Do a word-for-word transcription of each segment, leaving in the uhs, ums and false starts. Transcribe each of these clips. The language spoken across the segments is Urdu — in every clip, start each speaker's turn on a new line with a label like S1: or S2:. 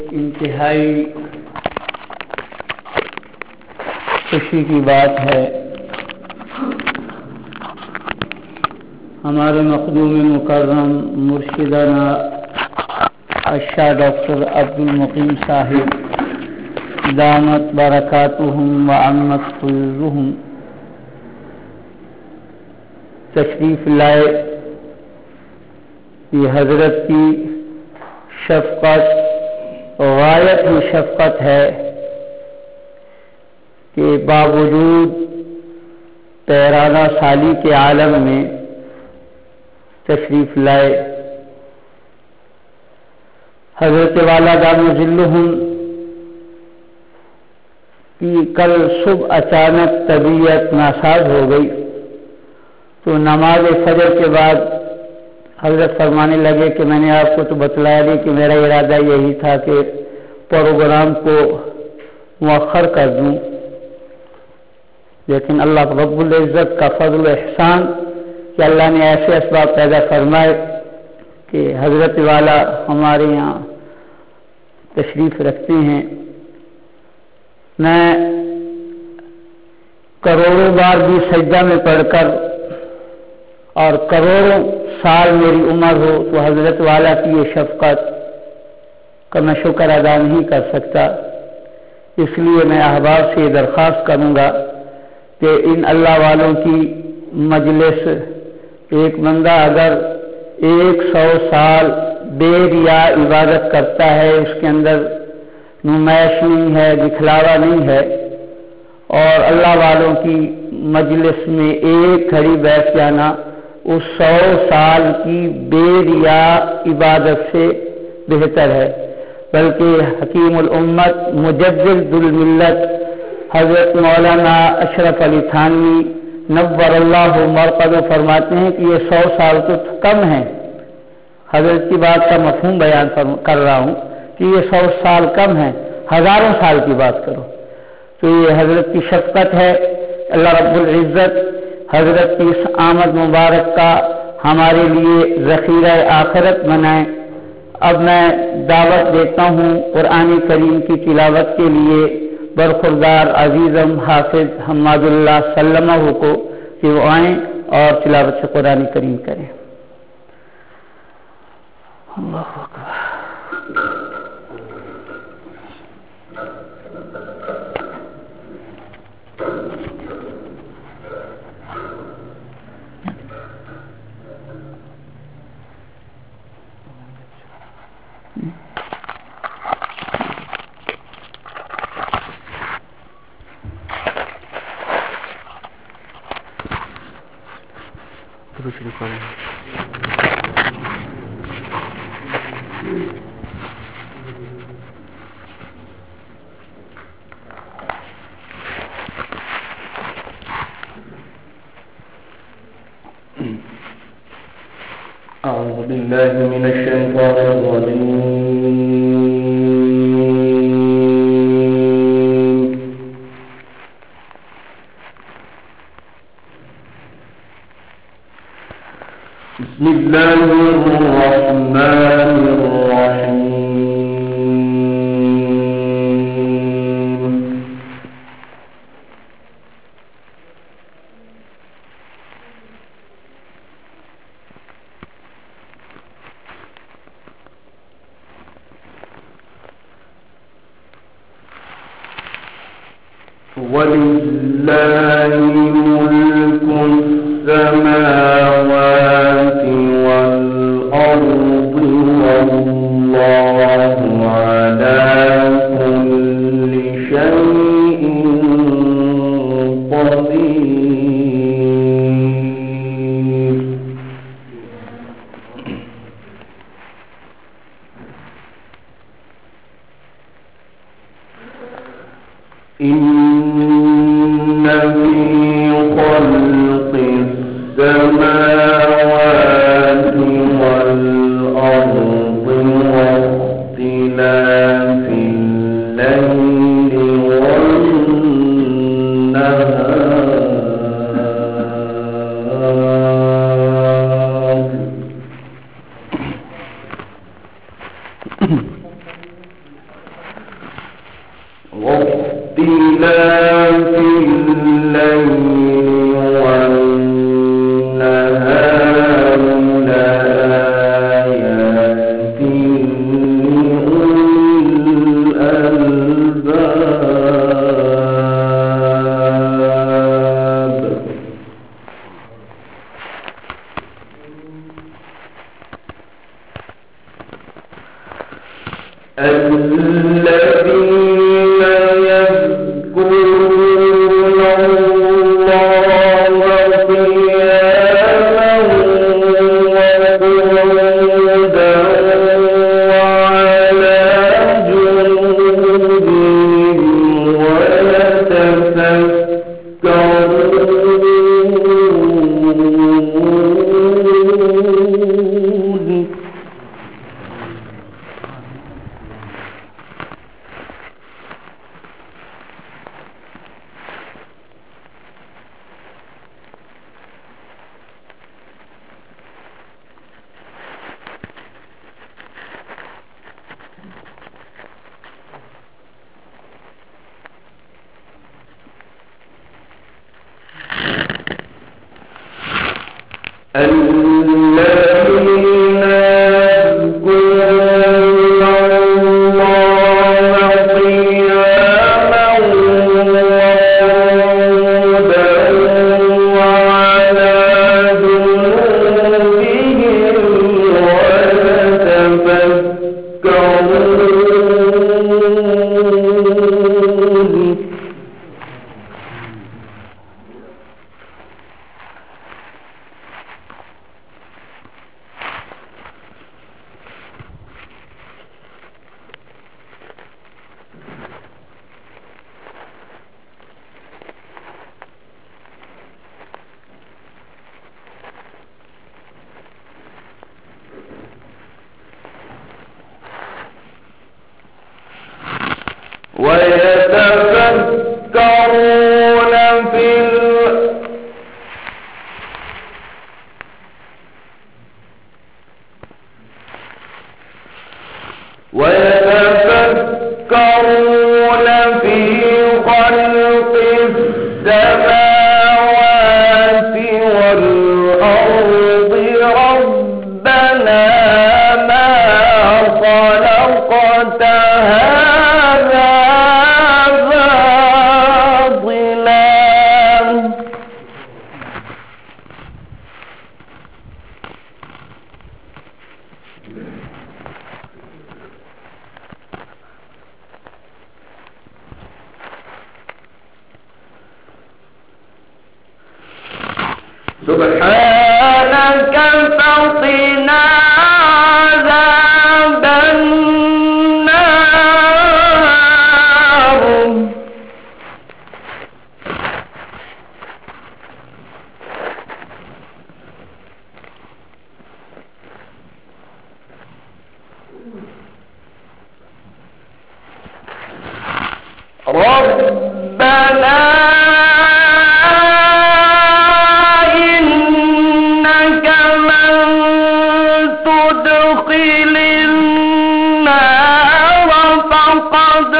S1: انتہائی خوشی کی بات ہے ہمارے مخدوم مکرم مرشدانہ الشاہ ڈاکٹر عبدالمقیم صاحب دامت برکاتہم و عمت فیضہم تشریف لائے. یہ حضرت کی شفقت غایت ہی شفقت ہے کہ باوجود تیرانہ سالی کے عالم میں تشریف لائے. حضرت والا دام ذلہم کی کل صبح اچانک طبیعت ناساز ہو گئی تو نماز فجر کے بعد حضرت فرمانے لگے کہ میں نے آپ کو تو بتلایا نہیں کہ میرا ارادہ یہی تھا کہ پروگرام کو مؤخر کر دوں، لیکن اللہ رب العزت کا فضل و احسان کہ اللہ نے ایسے اسباب پیدا فرمائے کہ حضرت والا ہمارے یہاں تشریف رکھتے ہیں. میں کروڑوں بار بھی سجدہ میں پڑھ کر اور کروڑوں سال میری عمر ہو تو حضرت والا کی یہ شفقت کا میں شکر ادا نہیں کر سکتا. اس لیے میں احباب سے یہ درخواست کروں گا کہ ان اللہ والوں کی مجلس ایک بندہ اگر ایک سو سال بے ریا عبادت کرتا ہے، اس کے اندر نمائش نہیں ہے، دکھلاوا نہیں ہے، اور اللہ والوں کی مجلس میں ایک گھڑی بیٹھ جانا اس سو سال کی بے ریا عبادت سے بہتر ہے. بلکہ حکیم الامت مجدد الملت حضرت مولانا اشرف علی تھانوی نور اللہ مرقد فرماتے ہیں کہ یہ سو سال تو کم ہیں. حضرت کی بات کا مفہوم بیان کر رہا ہوں کہ یہ سو سال کم ہیں، ہزاروں سال کی بات کرو. تو یہ حضرت کی شفقت ہے. اللہ رب العزت حضرت کی اس آمد مبارک کا ہمارے لیے ذخیرہ آخرت بنائے. اب میں دعوت دیتا ہوں قرآن کریم کی تلاوت کے لیے برخوردار عزیزم حافظ حماد اللہ سلمہ کو کہ وہ آئیں اور تلاوت سے قرآن کریم کریں. اللہ اکبر.
S2: أعوذ بالله من الشيطان الرجيم. بسم الله الرحمن الرحيم. ولله ملك السماوات والأرض والله على كل شيء قدير. إن في خلق السماوات والأرض واختلاف الليل والنهار واختلاف الليل والنهار لآيات لأولي الألباب. الذين يذكرون الله قياما وقعودا وعلى جنوبهم ويتفكرون. الذين يذكرون الله قياما وقعودا وعلى جنوبهم ويتفكرون. ويتفكرون في ويتفكرون في خلق السماوات والأرض ربنا ما خلقت هذا سبحانك فقنا عذاب النار. ربنا فقد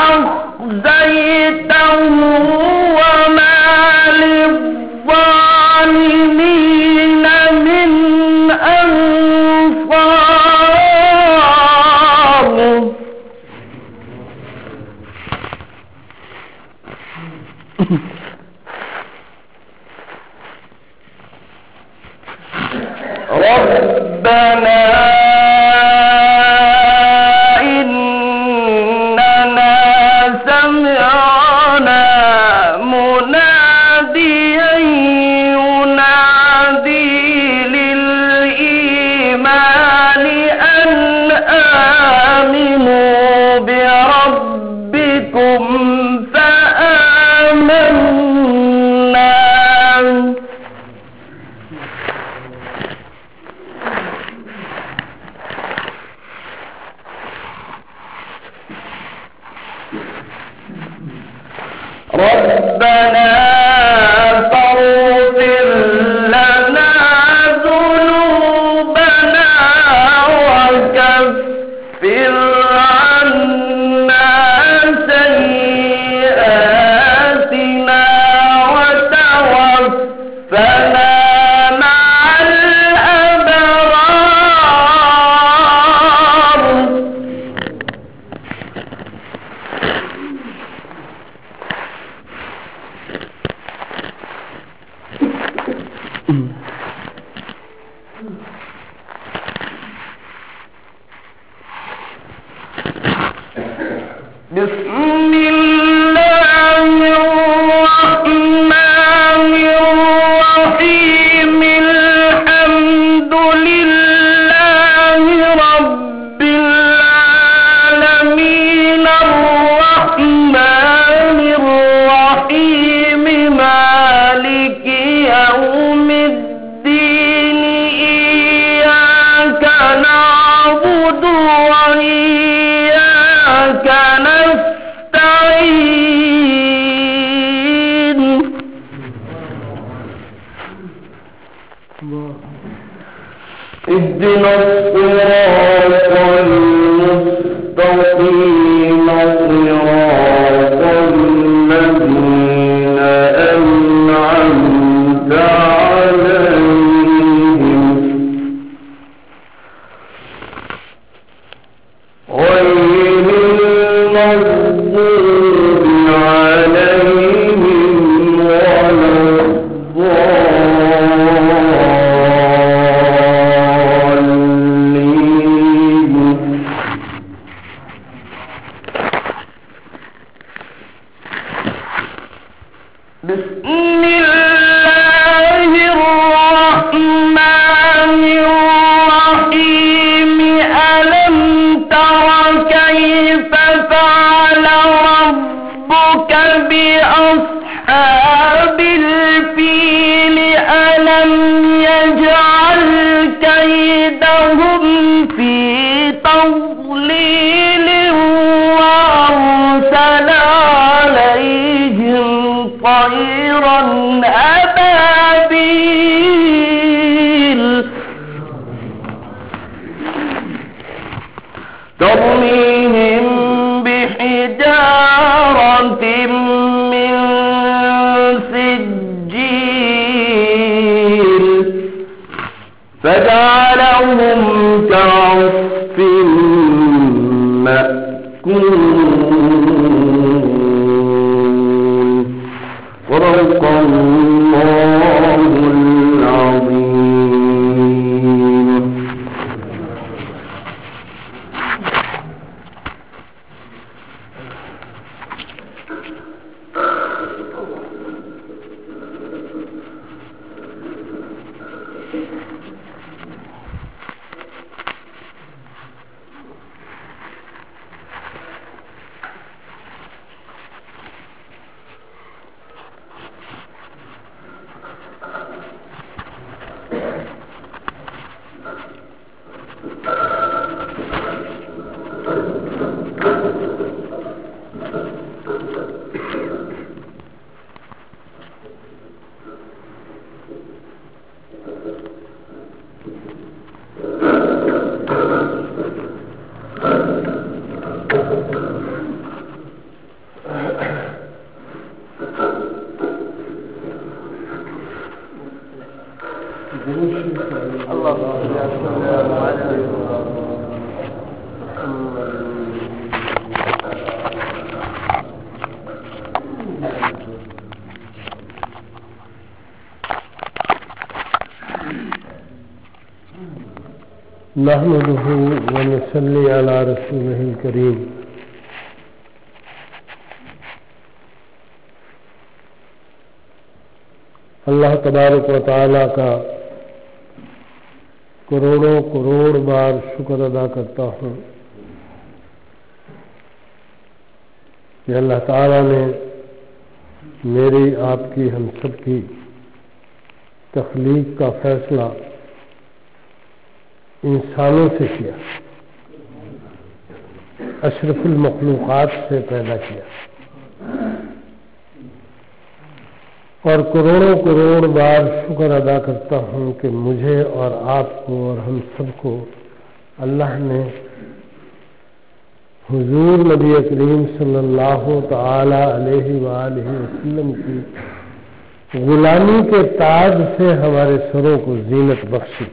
S2: أخزيته وما للظالمين من أنصار. ربنا سمعنا مناديا ينادي للإيمان أن آمنوا بربكم فآمنا. ربنا فاغفر لنا ذنوبنا وكفر عنا سيئاتنا بسم الله الرحمن الرحيم الحمد لله رب العالمين الرحمن الرحيم مالك يوم الدين إياك نعبد وإياك نستعين اهدنا الصراط المستقيم صراط الذين أنعمت عليهم غير المغضوب عليهم ولا الضالين. بسم الله الرحمن الرحيم ألم تر كيف فعل ربك بأصحاب الفيل ألم يجعل كيدهم في تضليل وأرسل عليهم طيرا أبابيل ترميهم بحجارة من سجيل فجعلهم كعصف مأكول. صدق الله العظيم.
S3: نحمده ونصلي على رسوله الكريم. اللہ تبارک و تعالیٰ کا کروڑوں کروڑ بار شکر ادا کرتا ہوں کہ اللہ تعالیٰ نے میری آپ کی ہم سب کی تخلیق کا فیصلہ انسانوں سے کیا، اشرف المخلوقات سے پیدا کیا، اور کروڑوں کروڑ بار شکر ادا کرتا ہوں کہ مجھے اور آپ کو اور ہم سب کو اللہ نے حضور نبی کریم صلی اللہ تعالی علیہ وآلہ وسلم کی غلامی کے تاج سے ہمارے سروں کو زینت بخشی.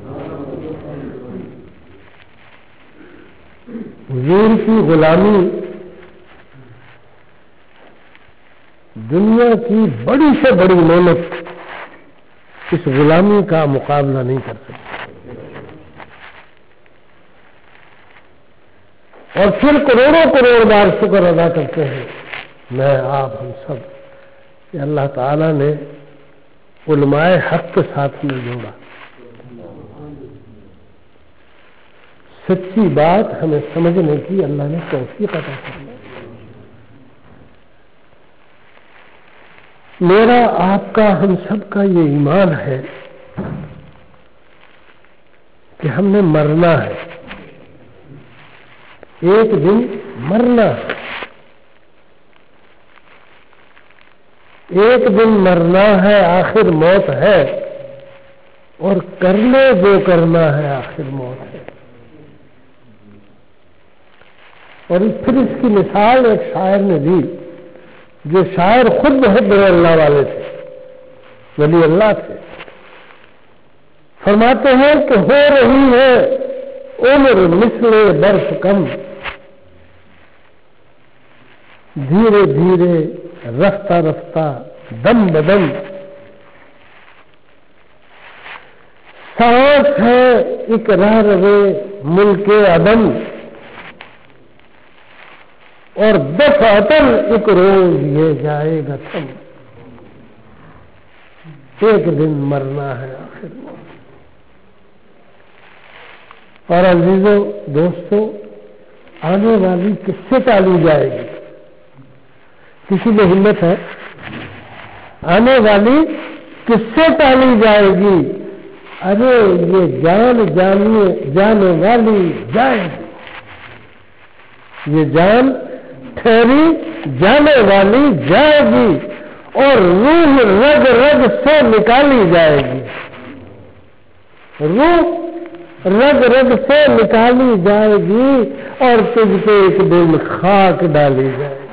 S3: حضور کی غلامی دنیا کی بڑی سے بڑی نعمت اس غلامی کا مقابلہ نہیں کر سکتی. اور پھر کروڑوں کروڑ بار شکر ادا کرتے ہیں. میں آپ ہم سب کہ اللہ تعالیٰ نے علماء حق کے ساتھ میں جوڑا. سچی بات ہمیں سمجھنے کی اللہ نے توفیق عطا فرمائی. میرا آپ کا ہم سب کا یہ ایمان ہے کہ ہم نے مرنا ہے, ایک دن مرنا ہے, ایک دن مرنا ہے, آخر موت ہے, اور کرنے جو کرنا ہے آخر موت ہے. اور پھر اس کی مثال ایک شاعر نے دی, جو شاعر خود بہت بڑے اللہ والے تھے, ولی اللہ تھے. فرماتے ہیں کہ ہو رہی ہے عمر مثل برف کم, دھیرے دھیرے رفتہ رفتہ دم بدم, سانس ہے ایک راہ روے ملک عدم, اور دفعتاً ایک روز یہ جائے گا تھم. ایک دن مرنا ہے آخر موت. اور عزیزوں دوستوں, آنے والی کس سے ٹالی جائے گی؟ کسی میں ہمت ہے؟ آنے والی کس سے ٹالی جائے گی؟ ارے یہ جان جانے جانے والی جائے گی, یہ جان ٹھہری جانے والی جائے گی, اور روح رگ رگ سے نکالی جائے گی. روح رگ رگ سے نکالی جائے گی, اور تجھ پہ ایک دن خاک ڈالی جائے گی.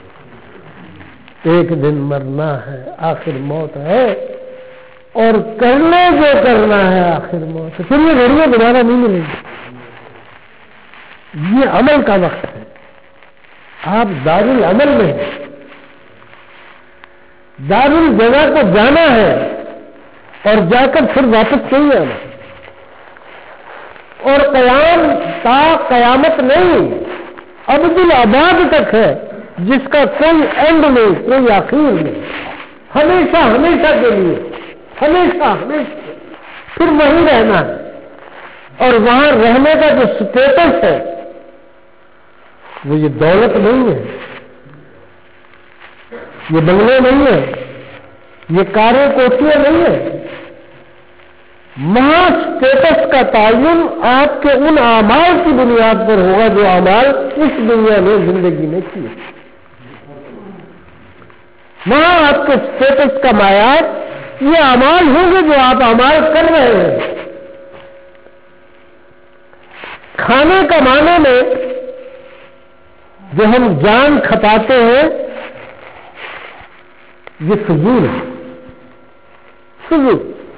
S3: ایک دن مرنا ہے آخر موت ہے, اور کرنے جو کرنا ہے آخر موت ہے. پھر یہ گھڑیاں دوبارہ نہیں ملیں گی. یہ عمل کا وقت ہے. آپ دار العمل میں ہیں, دار الجزا کو جانا ہے, اور جا کر پھر واپس نہیں آنا. اور قیام تا قیامت نہیں, ابد الآباد تک ہے, جس کا کوئی اینڈ نہیں, کوئی آخر نہیں. ہمیشہ ہمیشہ کے لیے, ہمیشہ ہمیشہ پھر وہیں رہنا ہے. اور وہاں رہنے کا جو سٹیٹس ہے وہ یہ دولت نہیں ہے, یہ بنگلے نہیں ہے, یہ کاریں کوٹیاں نہیں ہے. وہاں سٹیٹس کا تعین آپ کے ان اعمال کی بنیاد پر ہوگا جو اعمال اس دنیا میں زندگی میں کیے. وہاں آپ کے سٹیٹس کا معیار یہ اعمال ہوں گے جو آپ اعمال کر رہے ہیں. کھانے کا معنی میں جو ہم جان کھپاتے ہیں یہ فضول ہے, فضول.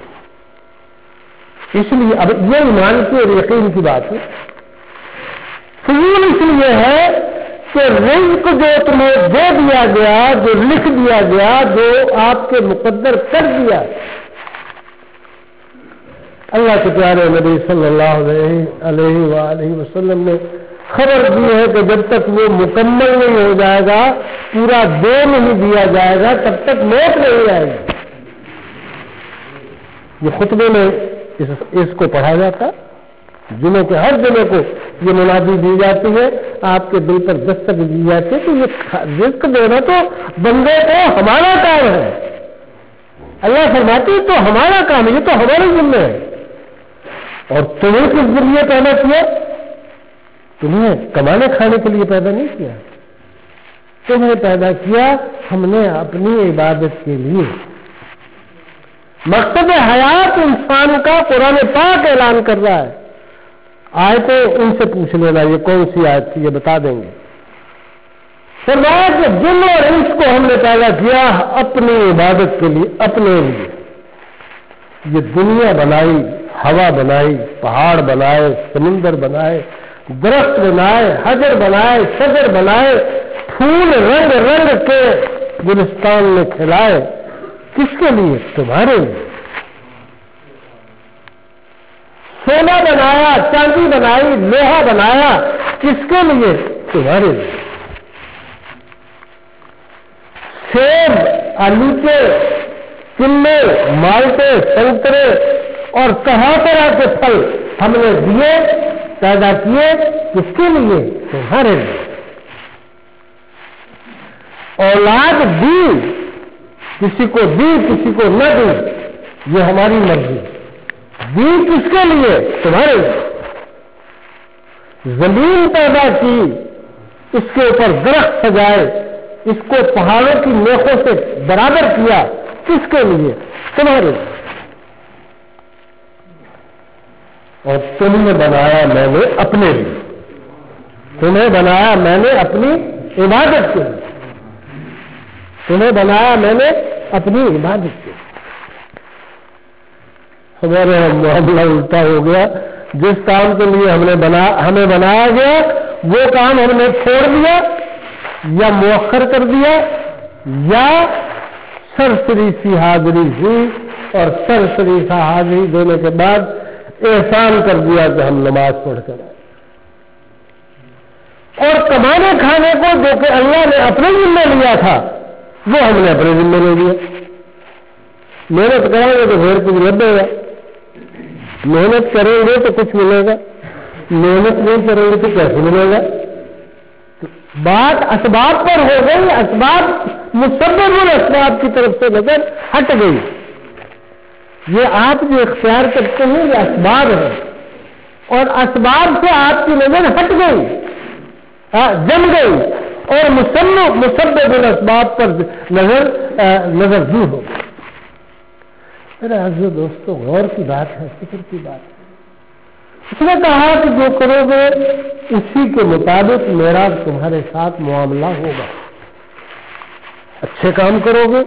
S3: اس لیے اب یہ ایمان کی اور یقین کی بات ہے. فضول اس لیے ہے کہ رزق جو تمہیں دے دیا گیا, جو لکھ دیا گیا, جو آپ کے مقدر کر دیا, اللہ کے پیارے نبی صلی اللہ علیہ وآلہ وسلم نے خبر دی ہے کہ جب تک وہ مکمل نہیں ہو جائے گا, پورا دے نہیں دیا جائے گا, تب تک موت نہیں آئے گی. یہ خطبے میں اس, اس کو پڑھا جاتا, جنہوں کے ہر جمعے کو یہ منادی دی جاتی ہے, آپ کے دل پر دستک دی جاتی ہے کہ یہ رزق دینا تو بندے کو ہمارا کام ہے. اللہ فرماتی ہے تو ہمارا کام ہے, یہ تو ہمارے ذمہ ہے. اور تمہیں کس ذریعے پیدا کیا؟ تمہیں کمانے کھانے کے لیے پیدا نہیں کیا, تمہیں پیدا کیا ہم نے اپنی عبادت کے لیے. مقصد حیات انسان کا قرآن پاک اعلان کر رہا ہے. آیتیں ان سے پوچھ لینا یہ کون سی آیت تھی, یہ بتا دیں گے. فرمایا کہ جن اور انس کو ہم نے پیدا کیا اپنی عبادت کے لیے, اپنے لیے. یہ دنیا بنائی, ہوا بنائی, پہاڑ بنائے, سمندر بنائے, درخت بنائے, حجر بنائے, شجر بنائے, پھول رنگ رنگ کے گلستان میں کھلائے. کس کے لیے؟ تمہارے لیے. سونا بنایا، چاندی بنائی، لوہا بنایا، کس کے لیے؟ تمہارے لیے. سیب، آلوچے، کلے، مالٹے، سنترے اور طرح طرح کے پھل ہم نے دیے، پیدا کیے، کس کے لیے؟ تمہارے لیے. اولاد دی، کسی کو دی کسی کو نہ دی، یہ ہماری مرضی. دی کس کے لیے؟ تمہارے لیے. زمین پیدا کی، اس کے اوپر درخت سجائے، اس کو پہاڑوں کی میخوں سے برابر کیا، کس کے لیے؟ تمہارے لیے. اور تم نے بنایا میں نے اپنے لیے، تمہیں بنایا میں نے اپنی عبادت کے لیے، تمہیں بنایا میں نے اپنی عبادت کے لیے. ہمارے معاملہ الٹا ہو گیا. جس کام کے لیے ہم نے بنا ہمیں بنایا گیا وہ کام ہم نے چھوڑ دیا یا مؤخر کر دیا، یا سرسری سی حاضری ہوئی اور سرسری سا حاضری دینے کے بعد احسان کر دیا کہ ہم نماز پڑھ کر آئے. اور کمانے کھانے کو جو کہ اللہ نے اپنے ذمہ لیا تھا وہ ہم نے اپنے ذمہ لے لیا. محنت کریں گے تو پھر کچھ رد ہوگا، محنت کریں گے تو کچھ ملے گا، محنت نہیں کریں گے تو کیسے ملے گا؟ بات اسباب پر ہو گئی، اسباب مسبب الاسباب کی طرف سے نظر ہٹ گئی. یہ آپ جو اختیار کرتے ہیں یہ اسباب ہے، اور اسباب سے آپ کی نظر ہٹ گئی، جم گئی، اور مسبب مسبب الاسباب پر نظر نظر دور ہو گئی. میرے عزیز دوستو، غور کی بات ہے، فکر کی بات ہے. اس نے کہا کہ جو کرو گے اسی کے مطابق میرا تمہارے ساتھ معاملہ ہوگا. اچھے کام کرو گے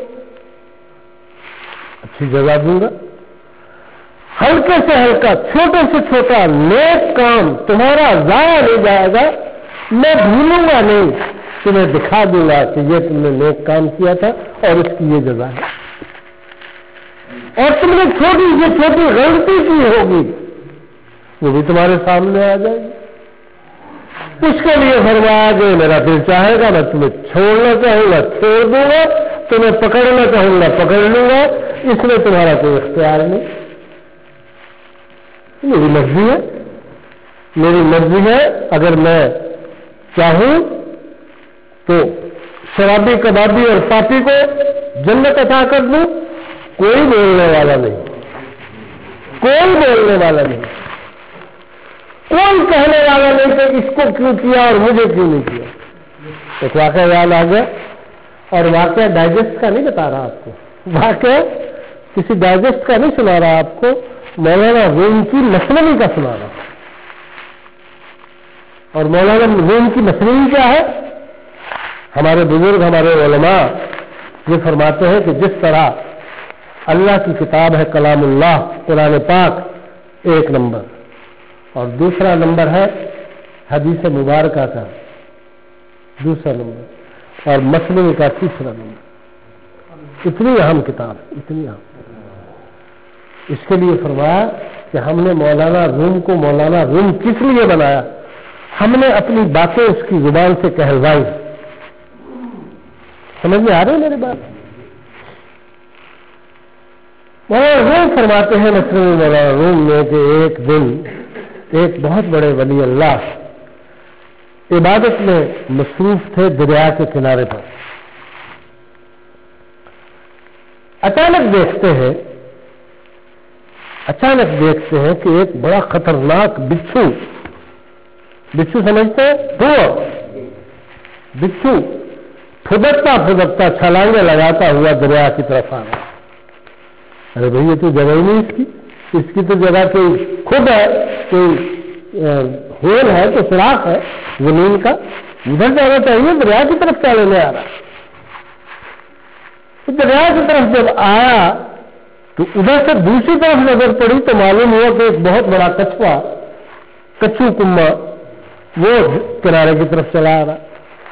S3: اچھی جزا دوں گا، ہلکے سے ہلکا، چھوٹے سے چھوٹا نیک کام تمہارا ضائع نہیں جائے گا. میں بھولوں گا نہیں، تمہیں دکھا دوں گا کہ یہ تم نے نیک کام کیا تھا اور اس کی یہ جزا ہے. اور تم نے چھوٹی سے چھوٹی غلطی کی ہوگی وہ بھی تمہارے سامنے آ جائے گی. اس کے لیے فرمایا کہ میرا دل چاہے گا میں تمہیں چھوڑنا چاہوں گا چھوڑ دوں گا، تمہیں پکڑنا چاہوں گا پکڑ لوں گا. اس میں تمہارا کوئی اختیار نہیں. میری مرضی ہے، میری مرضی ہے. اگر میں چاہوں تو شرابی کبابی اور پاپی کو جنت عطا کر دوں. کوئی بولنے والا نہیں، کوئی بولنے والا نہیں، کوئی کہنے والا نہیں کہ اس کو کیوں کیا اور مجھے کیوں نہیں کیا. ایک واقعہ یاد آ گیا، اور واقعہ ڈائجسٹ کا نہیں بتا رہا آپ کو، واقعہ کسی ڈائجسٹ کا نہیں سنا رہا آپ کو، مولانا روم کی مثنوی کا سنا رہا. اور مولانا روم کی مثنوی کیا ہے؟ ہمارے بزرگ ہمارے علماء یہ فرماتے ہیں کہ جس طرح اللہ کی کتاب ہے کلام اللہ قرآن پاک ایک نمبر، اور دوسرا نمبر ہے حدیث مبارکہ کا دوسرا نمبر، اور مثنوی کا تیسرا نمبر. اتنی اہم کتاب، اتنی اہم. اس کے لیے فرمایا کہ ہم نے مولانا روم کو مولانا روم کس لیے بنایا؟ ہم نے اپنی باتیں اس کی زبان سے کہلوائی. سمجھ میں آ رہی ہے میری بات؟ مولانا روم فرماتے ہیں مثنوی مولانا روم میں کہ ایک دن ایک بہت بڑے ولی اللہ عبادت میں مصروف تھے دریا کے کنارے پر. اچانک دیکھتے ہیں اچانک دیکھتے ہیں کہ ایک بڑا خطرناک بچھو بچھو سمجھتے ہیں دو بچھو پھدکتا پھدکتا چھلانگیں لگاتا ہوا دریا کی طرف آ رہا. ارے بھائی یہ تو جگہ ہی نہیں اس کی اس کی تو جگہ کوئی کھد ہے، کوئی ہول ہے، تو سوراخ ہے زمین کا، ادھر جانا چاہیے، دریا کی طرف کیا لینے آ رہا. دریا کی طرف جب آیا تو ادھر سے دوسری طرف نظر پڑی تو معلوم ہوا کہ ایک بہت بڑا کچھوا کچھو کما وہ کنارے کی طرف چلا آ رہا.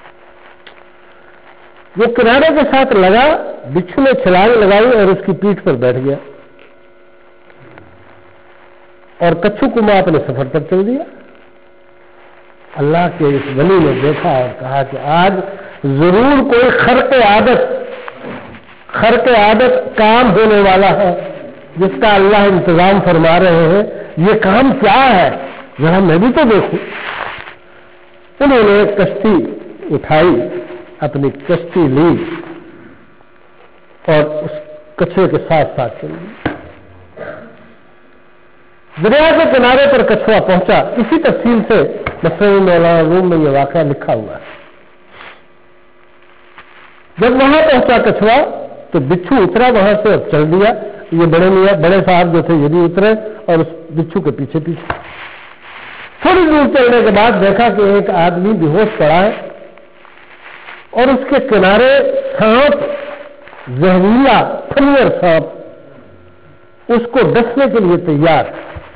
S3: وہ کنارے کے ساتھ لگا، بچھو نے چھلانگ لگائی اور اس کی پیٹھ پر بیٹھ گیا. اور کچھو کما اپنے سفر پر چل دیا. اللہ کے اس ولی نے دیکھا اور کہا کہ آج ضرور کوئی خرق عادت خرق عادت کام ہونے والا ہے جس کا اللہ انتظام فرما رہے ہیں. یہ کام کیا ہے ذرا میں بھی تو دیکھوں. انہوں نے کشتی اٹھائی, اپنی کشتی لی اور اس کچھوے کے ساتھ ساتھ چل دی. دریا کے کنارے پر کچھوا پہنچا. اسی تفصیل سے مصنوی مولانا روم میں یہ واقعہ لکھا ہوا ہے. جب وہاں پہنچا کچھوا تو بچھو اترا وہاں سے اور چل دیا. یہ بڑے میاں بڑے صاحب جو تھے یہ بھی اترے اور اس بچھو کے پیچھے پیچھے. تھوڑی دور چلنے کے بعد دیکھا کہ ایک آدمی بے ہوش پڑا ہے اور اس کے کنارے سانپ, زہریلا پھنیر سانپ اس کو ڈسنے کے لیے تیار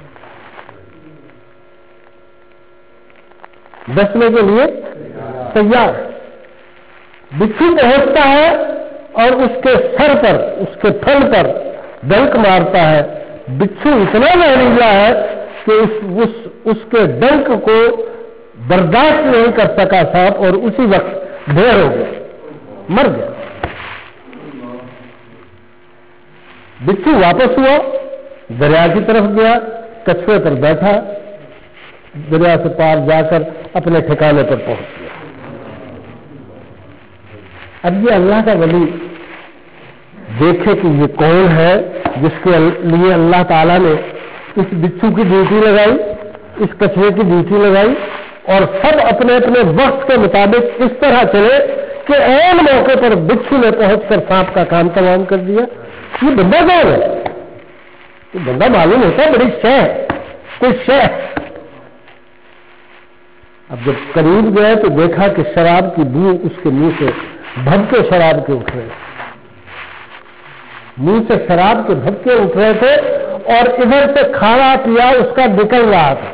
S3: ڈسنے کے لیے تیار. بچھو پہنچتا ہے اور اس کے سر پر, اس کے پھل پر ڈنک مارتا ہے. بچھو اتنا زہریلا ہے کہ اس, اس, اس کے ڈنک کو برداشت نہیں کر سکا سانپ اور اسی وقت ڈھیر ہو گیا, مر گیا. بچھو واپس ہوا, دریا کی طرف گیا, کچھوے پر بیٹھا, دریا سے پار جا کر اپنے ٹھکانے پر پہنچ گیا. اب یہ اللہ کا ولی دیکھے کہ یہ کون ہے جس کے لیے اللہ تعالیٰ نے اس بچھو کی ڈیوٹی لگائی, اس کچھوے کی ڈیوٹی لگائی اور سب اپنے اپنے وقت کے مطابق اس طرح چلے کہ عین موقع پر بچھو نے پہنچ کر سانپ کا کام تمام کر دیا. یہ بندہ کون ہے؟ یہ بندہ معلوم ہوتا ہے بڑی شے کوئی شے. اب جب قریب گئے تو دیکھا کہ شراب کی بو اس کے منہ سے بھبکے شراب کے اٹھ رہے, منہ سے شراب کے بھبکے اٹھ رہے تھے اور ادھر سے کھانا پیا اس کا نکل رہا تھا.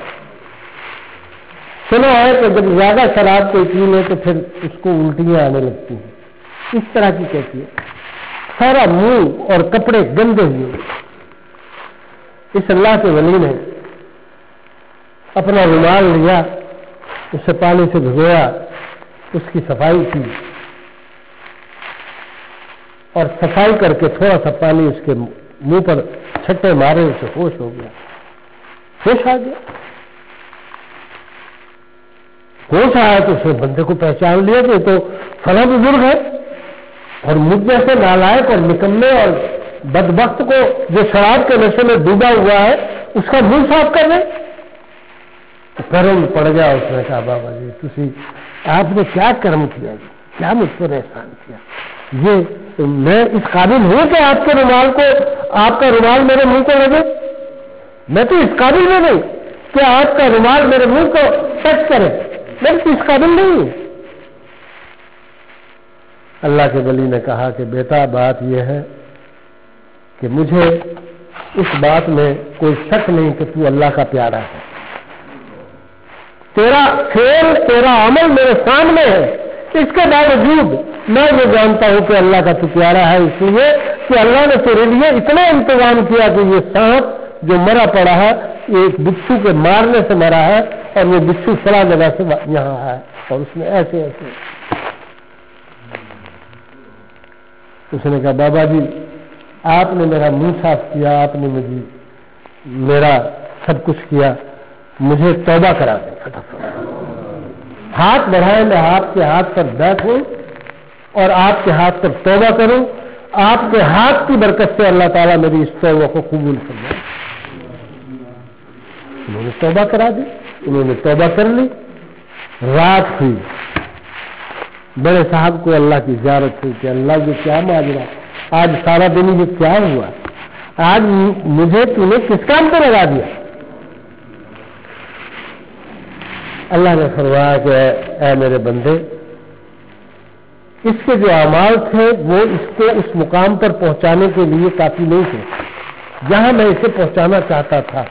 S3: سنا ہے کہ جب زیادہ شراب کوئی پی لے تو پھر اس کو الٹیاں آنے لگتی ہیں, اس طرح کی کہتی ہے. سارا منہ اور کپڑے گندے ہوئے. اس اللہ کے ولی نے اپنا رومال لیا, اسے پانی سے بھگویا, اس کی صفائی کی اور صفائی کر کے تھوڑا سا پانی اس کے منہ پر چھٹے مارے, اسے ہوش ہو گیا, ہوش آ گیا. ہوش آیا تو اس نے بندے کو پہچان لیا کہ تو فلاں بزرگ ہے اور مجھ جیسے نالائق اور نکمے اور بدبخت کو جو شراب کے نشے میں ڈوبا ہوا ہے اس کا منہ صاف کر لیں. کرم پڑ گیا. اس نے کہا بابا جی تسی آپ نے کیا کرم کیا جی, کیا مجھ پر احسان کیا. یہ میں اس قابل ہوں کہ آپ کے رومال کو آپ کا رومال میرے منہ کو لگے. میں تو اس قابل میں نہیں کہ آپ کا رومال میرے منہ کو ٹچ کرے, میں تو اس قابل نہیں ہوں. اللہ کے ولی نے کہا کہ بیٹا بات یہ ہے کہ مجھے اس بات میں کوئی شک نہیں کہ تو اللہ کا پیارا ہے. تیرا کھیل تیرا عمل میرے سامنے ہے, اس کے باوجود میں یہ جانتا ہوں کہ اللہ کا تو پیارا ہے, اس لیے کہ اللہ نے تیرے لیے اتنا انتظام کیا کہ یہ سانپ جو مرا پڑا ہے ایک بچھو کے مارنے سے مرا ہے اور وہ بچھو فلاں جگہ سے یہاں ہے اور اس میں ایسے ایسے. اس نے کہا بابا جی آپ نے میرا منہ صاف کیا, آپ نے مجھے میرا سب کچھ کیا, مجھے توبہ کرا دیں. ہاتھ بڑھائیں, میں آپ کے ہاتھ پر بیٹھوں اور آپ کے ہاتھ پر توبہ کروں. آپ کے ہاتھ کی برکت سے اللہ تعالیٰ میری اس توبہ کو قبول فرمائے. انہوں نے توبہ کرا دی, انہوں نے توبہ کر لی. رات ہوئی, بڑے صاحب کو اللہ کی زیارت ہوئی کہ اللہ یہ کیا ماجرا, آج سارا دن یہ کیا ہوا, آج مجھے تو نے کس کام پہ لگا دیا. اللہ نے فرمایا کہ اے میرے بندے, اس کے جو اعمال تھے وہ اس کو اس مقام پر پہنچانے کے لیے کافی نہیں تھے جہاں میں اسے پہنچانا چاہتا تھا.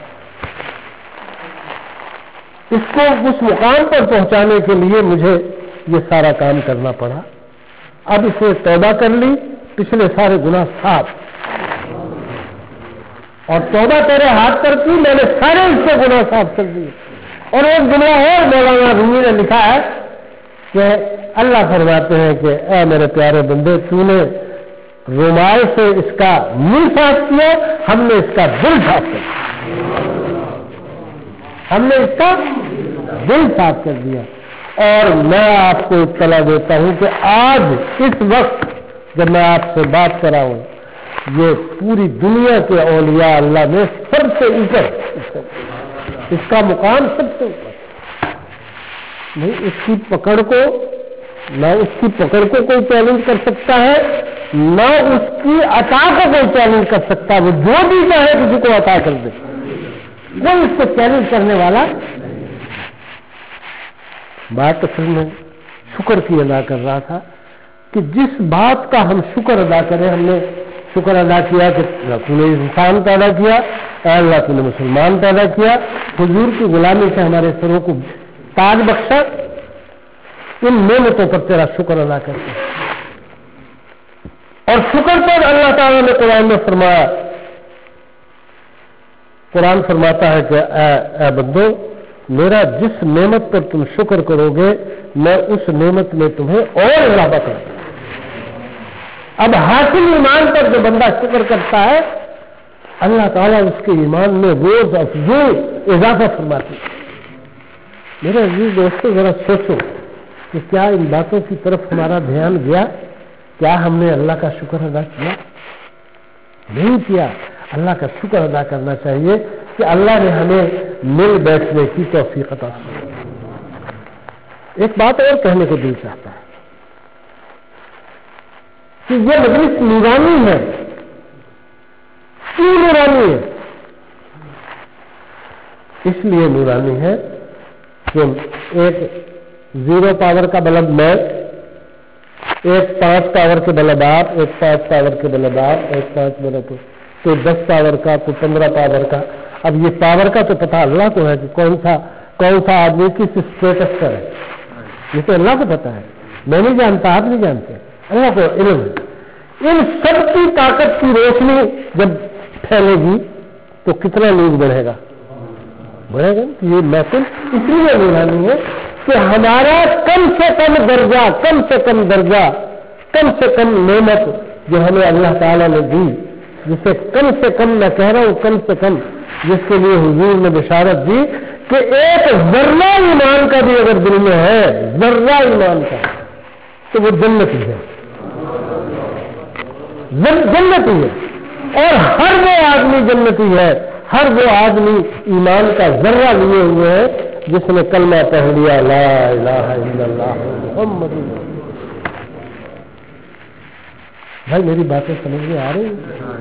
S3: اس کو اس مقام پر پہنچانے کے لیے مجھے یہ سارا کام کرنا پڑا. اب اس نے توبہ کر لی, پچھلے سارے گناہ صاف. اور توبہ تیرے ہاتھ پر کی، میں نے سارے اس سے گناہ صاف کر دیے. اور ایک جملہ اور مولانا رومی نے لکھا ہے کہ اللہ فرماتے ہیں کہ اے میرے پیارے بندے، تو نے رومال سے اس کا منہ صاف کیا، ہم نے اس کا دل صاف کر دیا، ہم نے اس کا دل صاف کر دیا. اور میں آپ کو اطلاع دیتا ہوں کہ آج اس وقت جب میں آپ سے بات کر رہا ہوں، یہ پوری دنیا کے اولیاء اللہ میں سب سے اوپر اس کا مقام سب سے اوپر نہیں. اس کی پکڑ کو نہ اس کی پکڑ کو کوئی چیلنج کر سکتا ہے، نہ اس کی عطا کو کوئی چیلنج کر سکتا ہے. وہ جو بھی چاہے کسی کو عطا کر دے، وہ اس کو چیلنج کرنے والا. بات اصل میں شکر کی ادا کر رہا تھا کہ جس بات کا ہم شکر ادا کریں، ہم نے شکر ادا کیا کہ تو نے انسان پیدا کیا، اے اللہ تو نے مسلمان پیدا کیا، حضور کی غلامی سے ہمارے سروں کو تاج بخشا. ان نعمتوں پر تیرا شکر ادا کرتے ہیں. اور شکر پر اللہ تعالیٰ نے قرآن میں فرمایا، قرآن فرماتا ہے کہ اے اے بندو، میرا جس نعمت پر تم شکر کرو گے میں اس نعمت میں تمہیں اور اضافہ کروں گا. اب حاصل ایمان پر جو بندہ شکر کرتا ہے، اللہ تعالیٰ اس کے ایمان میں روز افزوں اضافہ فرماتی ہے. میرے عزیز دوستو، ذرا سوچو کہ کیا ان باتوں کی طرف ہمارا دھیان گیا؟ کیا ہم نے اللہ کا شکر ادا کیا؟ نہیں کیا. اللہ کا شکر ادا کرنا چاہیے کہ اللہ نے ہمیں مل بیٹھنے کی توفیق عطا کی. ایک بات اور کہنے کو دل چاہتا ہے کہ یہ مجلس نورانی ہے. کیوں نورانی ہے؟ اس لیے نورانی ہے کہ ایک زیرو پاور کا بلب میں، ایک پانچ پاور کے بلب آپ، ایک پانچ پاور کے بلب آپ، ایک پانچ بلب تو دس پاور کا، تو پندرہ پاور کا. اب یہ پاور کا تو پتہ اللہ کو ہے کہ کون سا کون سا آدمی کس اسٹیٹس پر ہے. یہ تو اللہ کو پتا ہے، میں نہیں جانتا، آپ نہیں جانتے، اللہ کو علم ہے. ان سب کی طاقت کی روشنی جب پھیلے گی تو کتنا نور بڑھے گا؟ بڑھے گا. یہ محفل اس لیے نورانی ہے کہ ہمارا کم سے کم درجہ کم سے کم درجہ کم سے کم نعمت جو ہمیں اللہ تعالیٰ نے دی، جسے کم سے کم میں کہہ رہا ہوں کم سے کم، جس کے لیے حضور نے بشارت دی کہ ایک ذرہ ایمان کا بھی اگر دل میں ہے، ذرہ ایمان کا، تو وہ جنت ہی ہے، جنت ہی ہے. اور ہر وہ آدمی جنتی ہے، ہر وہ آدمی ایمان کا ذرہ لیے ہوئے ہے جس نے کلمہ پڑھ لیا لا الہ الا اللہ محمد رسول اللہ. بھائی میری باتیں سمجھ میں آ رہی ہیں؟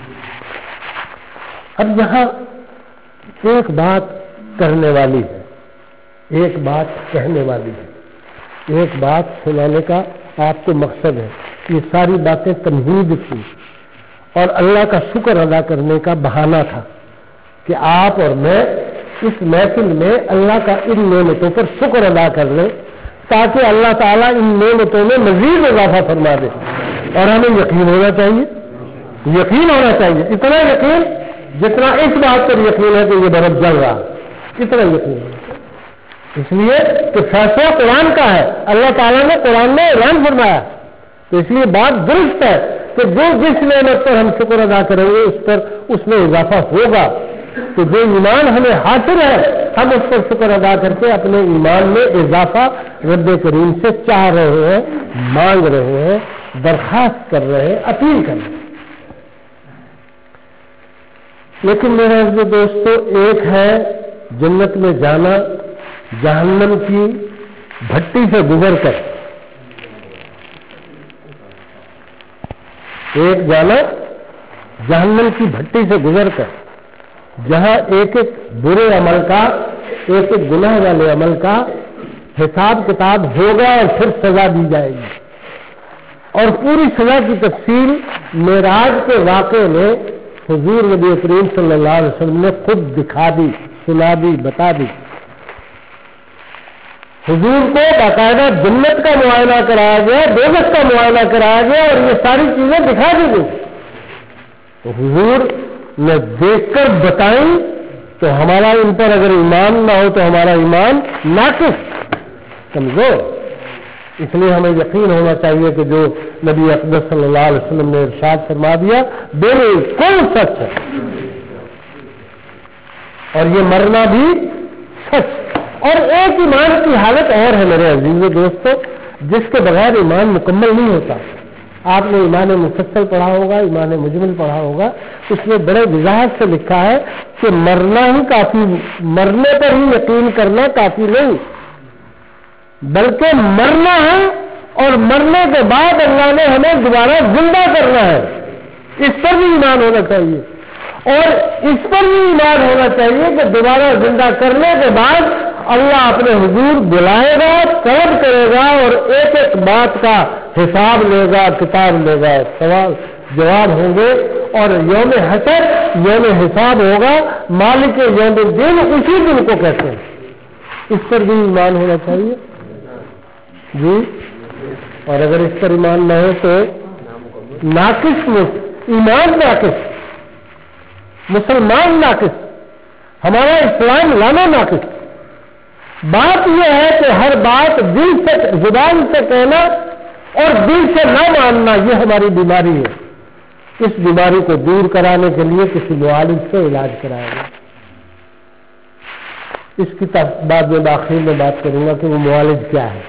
S3: اب یہاں ایک بات کرنے والی ہے، ایک بات کہنے والی ہے، ایک بات سنانے کا آپ کو مقصد ہے. یہ ساری باتیں تمہید تھی اور اللہ کا شکر ادا کرنے کا بہانہ تھا کہ آپ اور میں اس محفل میں اللہ کا ان نعمتوں پر شکر ادا کر لیں تاکہ اللہ تعالیٰ ان نعمتوں میں مزید اضافہ فرما دے. اور ہمیں یقین ہونا چاہیے، یقین ہونا چاہیے، اتنا یقین جتنا اس بات پر یقین ہے کہ یہ برف جل رہا، اتنا یقین ہونا چاہیے. اس لیے کہ فیصلہ قرآن کا ہے، اللہ تعالیٰ نے قرآن میں اعلان فرمایا. تو اس لیے بات درست ہے کہ جو جس نعمت پر ہم شکر ادا کریں گے اس پر اس میں اضافہ ہوگا. تو جو ایمان ہمیں حاصل ہے ہم اس پر شکر ادا کر کے اپنے ایمان میں اضافہ رب کریم سے چاہ رہے ہیں، مانگ رہے ہیں، درخواست کر رہے ہیں، اپیل کر رہے ہیں. لیکن میرے عزیز دوستو، ایک ہے جنت میں جانا جہنم کی بھٹی سے گزر کر، ایک جانا جہنم کی بھٹی سے گزر کر جہاں ایک ایک برے عمل کا، ایک ایک گناہ والے عمل کا حساب کتاب ہوگا اور پھر سزا دی جائے گی. اور پوری سزا کی تفصیل معراج کے واقعے میں حضور نبی کریم صلی اللہ علیہ وسلم نے خود دکھا دی، سنا دی، بتا دی. حضور کو باقاعدہ جنت کا معائنہ کرایا گیا، دوزخ کا معائنہ کرایا گیا اور یہ ساری چیزیں دکھا دی گئی. تو حضور نہ دیکھ کر بتائیں تو ہمارا ان پر اگر ایمان نہ ہو تو ہمارا ایمان ناقص سمجھو. اس لیے ہمیں یقین ہونا چاہیے کہ جو نبی اقدس صلی اللہ علیہ وسلم نے ارشاد فرما دیا بالکل سچ ہے اور یہ مرنا بھی سچ. اور ایک ایمان کی حالت اور ہے میرے عزیز دوستو جس کے بغیر ایمان مکمل نہیں ہوتا. آپ نے ایمان مفصل پڑھا ہوگا, ایمان مجمل پڑھا ہوگا, اس میں بڑے وضاحت سے لکھا ہے کہ مرنا ہی کافی, مرنے پر ہی یقین کرنا کافی نہیں بلکہ مرنا ہے اور مرنے کے بعد اللہ نے ہمیں دوبارہ زندہ کرنا ہے. اس پر بھی ایمان ہونا چاہیے اور اس پر بھی ایمان ہونا چاہیے کہ دوبارہ زندہ کرنے کے بعد اللہ اپنے حضور بلائے گا, طلب کرے گا اور ایک ایک بات کا حساب لے گا, کتاب لے گا, سوال جواب ہوں گے اور یوم حشر یوم حساب ہوگا. مالک یوم الدین اسی دن کو کہتے ہیں. اس پر بھی ایمان ہونا چاہیے جی. اور اگر اس پر ایمان نہ ہو تو ناقص ایمان ناقص, مسلمان ناقص, ہمارا اسلام لانا ناقص. بات یہ ہے کہ ہر بات دل سے زبان سے کہنا اور دل سے نہ ماننا یہ ہماری بیماری ہے. اس بیماری کو دور کرانے کے لیے کسی معالج سے علاج کرایا گیا. اس کی بعد میں باقی میں بات کروں گا کہ وہ معالج کیا ہے.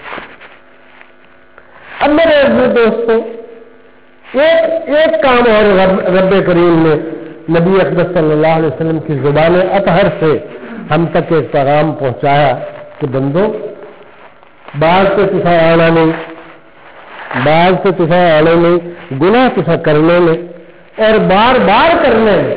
S3: اب میرے دوستوں ایک ایک کام اور رب, رب کریم نے نبی اقدس صلی اللہ علیہ وسلم کی زبان اطہر سے ہم تک ایک پیغام پہنچایا کہ بندو بعض سے تسا آنا نہیں, بعض سے تسا آنے نہیں, گناہ تسا کرنے میں اور بار بار کرنے میں,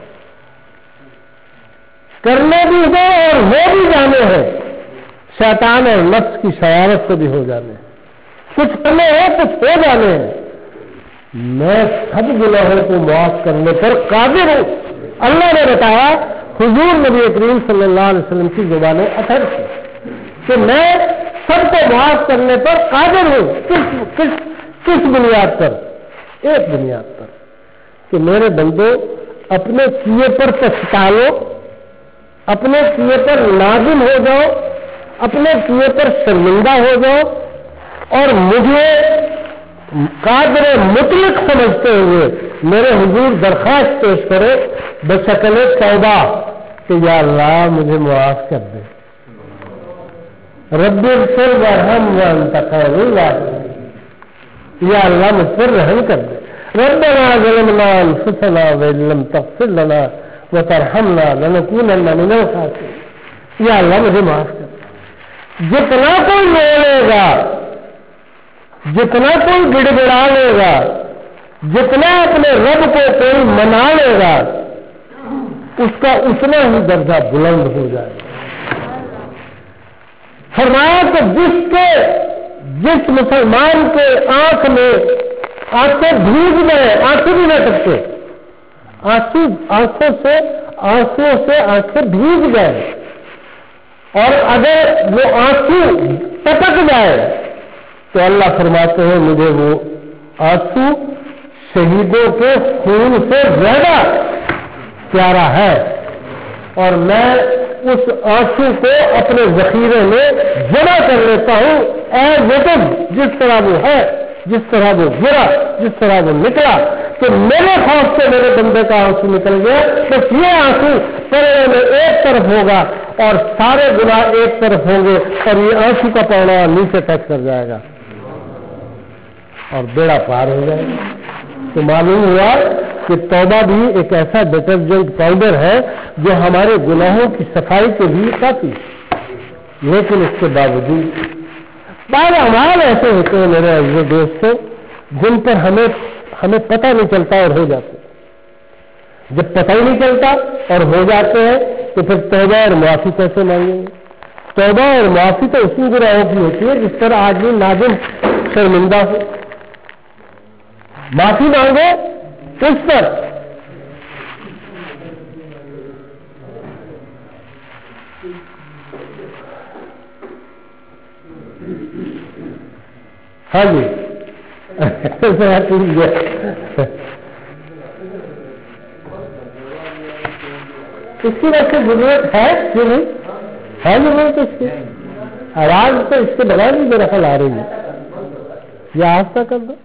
S3: کرنے بھی ہو اور ہو بھی جانے ہیں, شیطان اور نفس کی شرارت سے بھی ہو جانے ہیں, کچھ کرنے ہیں کچھ ہو جانے ہیں. میں سب گناہوں کو معاف کرنے پر قادر ہوں. اللہ نے بتایا حضور نبی کریم صلی اللہ علیہ وسلم کی زبان اطہر سے کہ میں سب کو معاف کرنے پر قادر ہوں. کس کس کس بنیاد پر؟ ایک بنیاد پر کہ میرے بندو اپنے کیے پر پچھتاؤ, اپنے کیے پر نازل ہو جاؤ, اپنے کیے پر شرمندہ ہو جاؤ اور مجھے قادر مطلق سمجھتے ہوئے میرے حضور درخواست پیش کرے بشکل توبہ کہ یا اللہ مجھے معاف کر دے. رب اغفر وارحم وانت خیر الراحمین, یا اللہ مجھ پر رحم کر دے. ربنا ظلمنا انفسنا وان لم تغفر لنا وترحمنا لنكونن من الخاسرین. یا اللہ مجھے معاف کر دے. جتنا کوئی روے گا, جتنا کوئی گڑ گڑا لے گا, جتنا اپنے رب کو کوئی منا لے گا اس کا اتنا ہی درجہ بلند ہو جائے گا. فرمایا کہ جس کے جس مسلمان کے آنکھ میں آنکھیں بھیگ گئے, آنکھیں بھی نہ سکتے, آنسو آنکھوں سے آنسو سے آنکھیں بھیگ گئے اور اگر وہ آنسو ٹپک جائے تو اللہ فرماتے ہیں مجھے وہ آنسو شہیدوں کے خون سے زیادہ پیارا ہے اور میں اس آنسو کو اپنے ذخیرے میں جمع کر لیتا ہوں. اے وطن جس طرح وہ ہے, جس طرح وہ گرا, جس طرح وہ نکلا, کہ میرے خوف سے میرے بندے کا آنسو نکل گیا, بس یہ آنسو پڑنے میں ایک طرف ہوگا اور سارے گناہ ایک طرف ہوں گے اور یہ آنسو کا پونا نیچے ٹچ کر جائے گا اور بیڑا پار ہو جائے گا. تو معلوم ہوا کہ توبہ بھی ایک ایسا ڈٹرجنٹ پاؤڈر ہے جو ہمارے گناہوں کی صفائی کے لیے کافی, لیکن اس کے باوجود بعض اعمال ایسے ہوتے ہیں میرے عزیز دوستوں جن پر ہمیں ہمیں پتہ نہیں چلتا اور ہو جاتے. جب پتہ ہی نہیں چلتا اور ہو جاتے ہیں تو پھر توبہ اور معافی کیسے مانگیں گے؟ توبہ اور معافی تو اسی گناہوں کی ہوتی ہے جس پر آدمی نادم شرمندہ ہو. معافی مانگے کس پر؟ ہاں جی اس کی وجہ سے ضرورت ہے کیوں نہیں ہے ضرورت اس کی آواز تو اس کے بغیر بھی میرا خیال آ رہی ہے یہ آہستہ کر دو.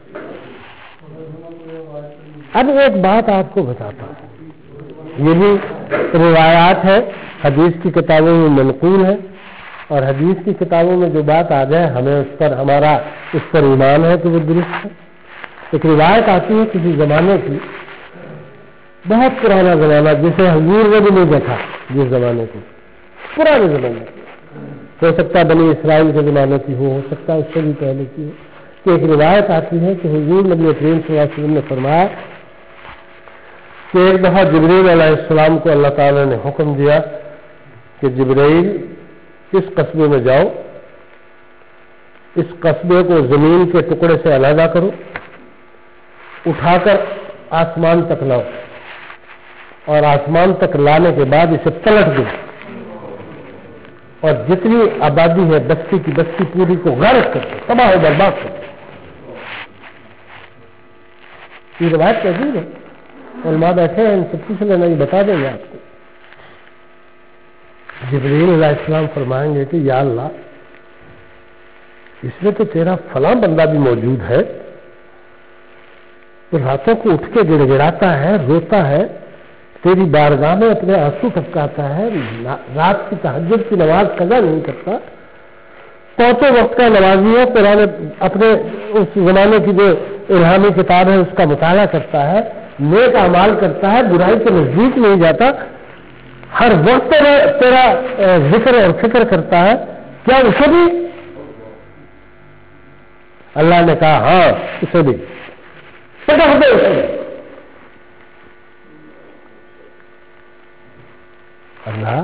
S3: اب ایک بات آپ کو بتاتا ہوں یہ بھی روایات ہے حدیث کی کتابوں میں منقول ہے اور حدیث کی کتابوں میں جو بات آ جائے ہمیں اس پر ہمارا اس پر ایمان ہے کہ وہ درست ہے. ایک روایت آتی ہے کسی زمانے کی بہت پرانا زمانہ جسے حضور نے بھی نہیں دیکھا جس زمانے کی پرانے زمانے کی ہو سکتا ہے بنی اسرائیل کے زمانے کی ہو ہو سکتا ہے اس سے بھی پہلے کی ہو کہ ایک روایت آتی ہے کہ حضور نبی کریم صلی اللہ علیہ وسلم نے فرمایا کہ ایک دفعہ جبرائیل علیہ السلام کو اللہ تعالی نے حکم دیا کہ جبرائیل اس قصبے میں جاؤ اس قصبے کو زمین کے ٹکڑے سے علیحدہ کرو اٹھا کر آسمان تک لاؤ اور آسمان تک لانے کے بعد اسے پلٹ دو اور جتنی آبادی ہے بستی کی بستی پوری کو غارت کر دو تباہ و برباد کر دو. یہ روایت کیسی ہے علماء بیٹھے ہیں ان سے پوچھ لینا یہ بتا دیں گے آپ کو. جبرائیل علیہ السلام فرمائیں گے کہ یا اللہ اس میں تو تیرا فلاں بندہ بھی موجود ہے تو راتوں کو اٹھ کے گڑ گڑاتا ہے روتا ہے تیری بارگاہ میں اپنے آنسو ٹپکاتا ہے رات کی تہجد کی نماز قضا نہیں کرتا پانچوں وقت کا نمازی ہے قرآن اپنے اس زمانے کی جو الہامی کتاب ہے اس کا مطالعہ کرتا ہے نیک اعمال کرتا ہے برائی کے نزدیک نہیں جاتا ہر وقت تیرا ذکر اور فکر کرتا ہے کیا اسے بھی اللہ نے کہا ہاں اسے بھی پتہ ہوتے اسے اللہ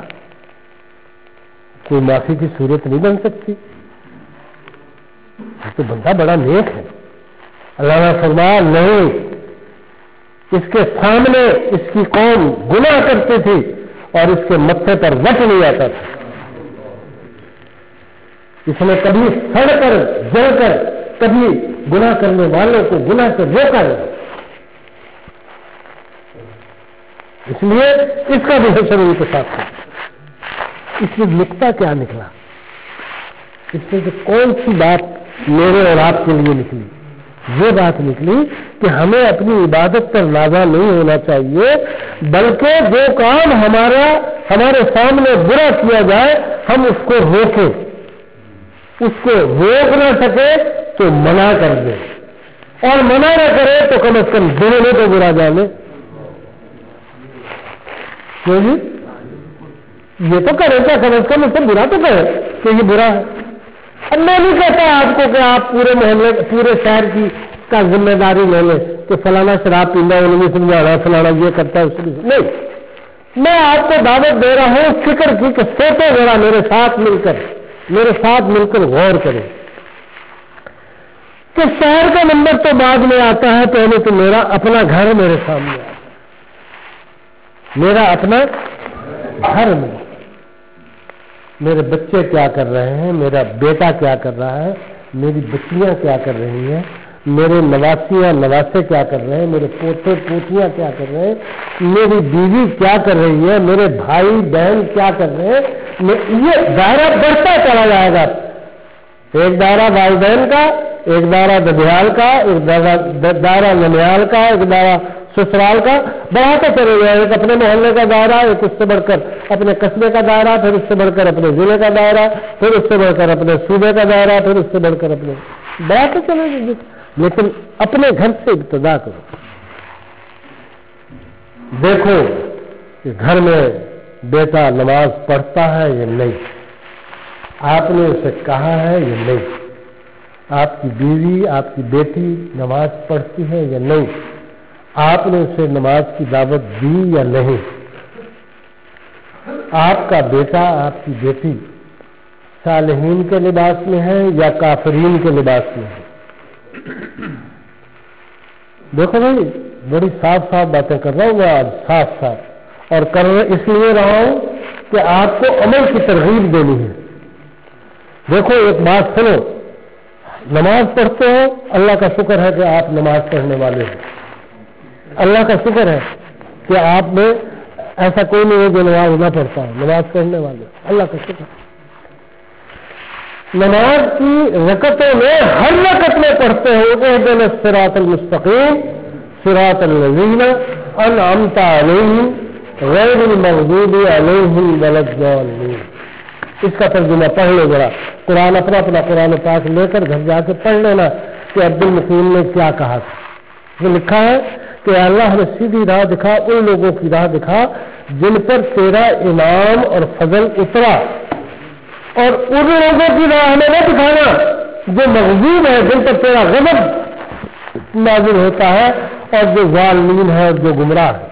S3: کوئی معافی کی صورت نہیں بن سکتی یہ تو بندہ بڑا نیک ہے. اللہ نے فرمایا نہیں اس کے سامنے اس کی قوم گناہ کرتی تھی اور اس کے متھے پر وٹ نہیں آتا تھا اس نے کبھی سڑ کر جل کر کبھی گناہ کرنے والوں کو گناہ سے روکا نہیں اس لیے اس کا بھی حشر ان کے ساتھ تھا. اس میں نکتہ کیا نکلا اس میں سے کون سی بات میرے اور آپ کے لیے نکلی یہ بات نکلی کہ ہمیں اپنی عبادت پر نازا نہیں ہونا چاہیے بلکہ جو کام ہمارا ہمارے سامنے برا کیا جائے ہم اس کو روکیں اس کو روک نہ سکے تو منع کر دیں اور منع نہ کرے تو کم از کم دل میں تو برا جانے کیوں جی یہ تو کرے کیا کم از کم اس سے برا تو کرے کہ یہ برا ہے. اب میں نہیں کہتا آپ کو کہ آپ پورے محلے پورے شہر کی کا ذمہ داری لے لیں کہ فلانا شراب پیندا ہے انہیں سمجھانا فلانا یہ کرتا ہے اس لیے نہیں میں آپ کو دعوت دے رہا ہوں فکر کی کہ سوچو ذرا میرے ساتھ مل کر میرے ساتھ مل کر غور کریں کہ شہر کا نمبر تو بعد میں آتا ہے پہلے تو میرا اپنا گھر میرے سامنے آتا ہے میرا اپنا گھر میں میرے بچے کیا کر رہے ہیں میرا بیٹا کیا کر رہا ہے میری بچیاں کیا کر رہی ہیں میرے نواسیاں نواسے کیا کر رہے ہیں میرے پوتے پوتیاں کیا کر رہے ہیں میری بیوی کیا کر رہی ہے میرے بھائی بہن کیا کر رہے ہیں یہ دائرہ بڑھتا چلا جائے گا ایک دائرہ والدین کا ایک دائرہ ددیال کا ایک دائرہ ننیال کا ایک دائرہ سسرال کا بڑھاتے چلے جائے ایک اپنے محلے کا دائرہ ایک اس سے بڑھ کر اپنے قصبے کا دائرہ پھر اس سے بڑھ کر اپنے ضلع کا دائرہ پھر اس سے بڑھ کر اپنے صوبے کا دائرہ پھر اس سے بڑھ کر اپنے بڑھاتے چلے جائے لیکن اپنے گھر سے ابتدا کرو دیکھو کہ گھر میں بیٹا نماز پڑھتا ہے یا نہیں آپ نے اسے کہا ہے یا نہیں آپ کی بیوی آپ کی بیٹی نماز پڑھتی ہے یا نہیں آپ نے اسے نماز کی دعوت دی یا نہیں آپ کا بیٹا آپ کی بیٹی صالحین کے لباس میں ہے یا کافرین کے لباس میں ہے دیکھو بھائی بڑی صاف صاف باتیں کر رہا ہوں میں آج صاف صاف اور کر اس لیے رہا ہوں کہ آپ کو عمل کی ترغیب دینی ہے. دیکھو ایک بات سنو نماز پڑھتے ہو اللہ کا شکر ہے کہ آپ نماز پڑھنے والے ہیں اللہ کا شکر ہے کہ آپ میں ایسا کوئی نہیں ہے جو نماز نہ پڑھتا ہے، نماز پڑھنے والے اللہ کا شکر. نماز کی رکعتوں میں ہر رکعت میں پڑھتے ہیں اهدنا الصراط المستقیم صراط الذین انعمت علیہم غیر المغضوب علیہم ولا الضالین. اس کا ترجمہ پڑھ لو ذرا، قرآن اپنا اپنا قرآن پاک لے کر گھر جا کے پڑھ لینا کہ عبد المقیم نے کیا کہا تھا. وہ لکھا ہے کہ اللہ نے سیدھی راہ دکھا، ان لوگوں کی راہ دکھا جن پر تیرا انعام اور فضل اترا، اور ان لوگوں کی راہ ہمیں نہ دکھانا جو مغضوب ہے، جن پر تیرا غضب نازل ہوتا ہے، اور جو ظالمین ہے اور جو گمراہ ہے.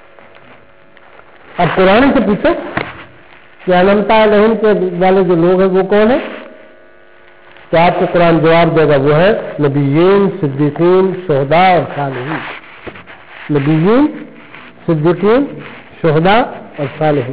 S3: اب قرآن سے پوچھو کہ انمتا علیہم کے والے جو لوگ ہیں وہ کون ہیں؟ تو آپ کو قرآن جواب دے گا، وہ ہے نبیین، صدیقین، شہداء اور صالحین. نبیین، صدیقین، شہداء اور صالحین.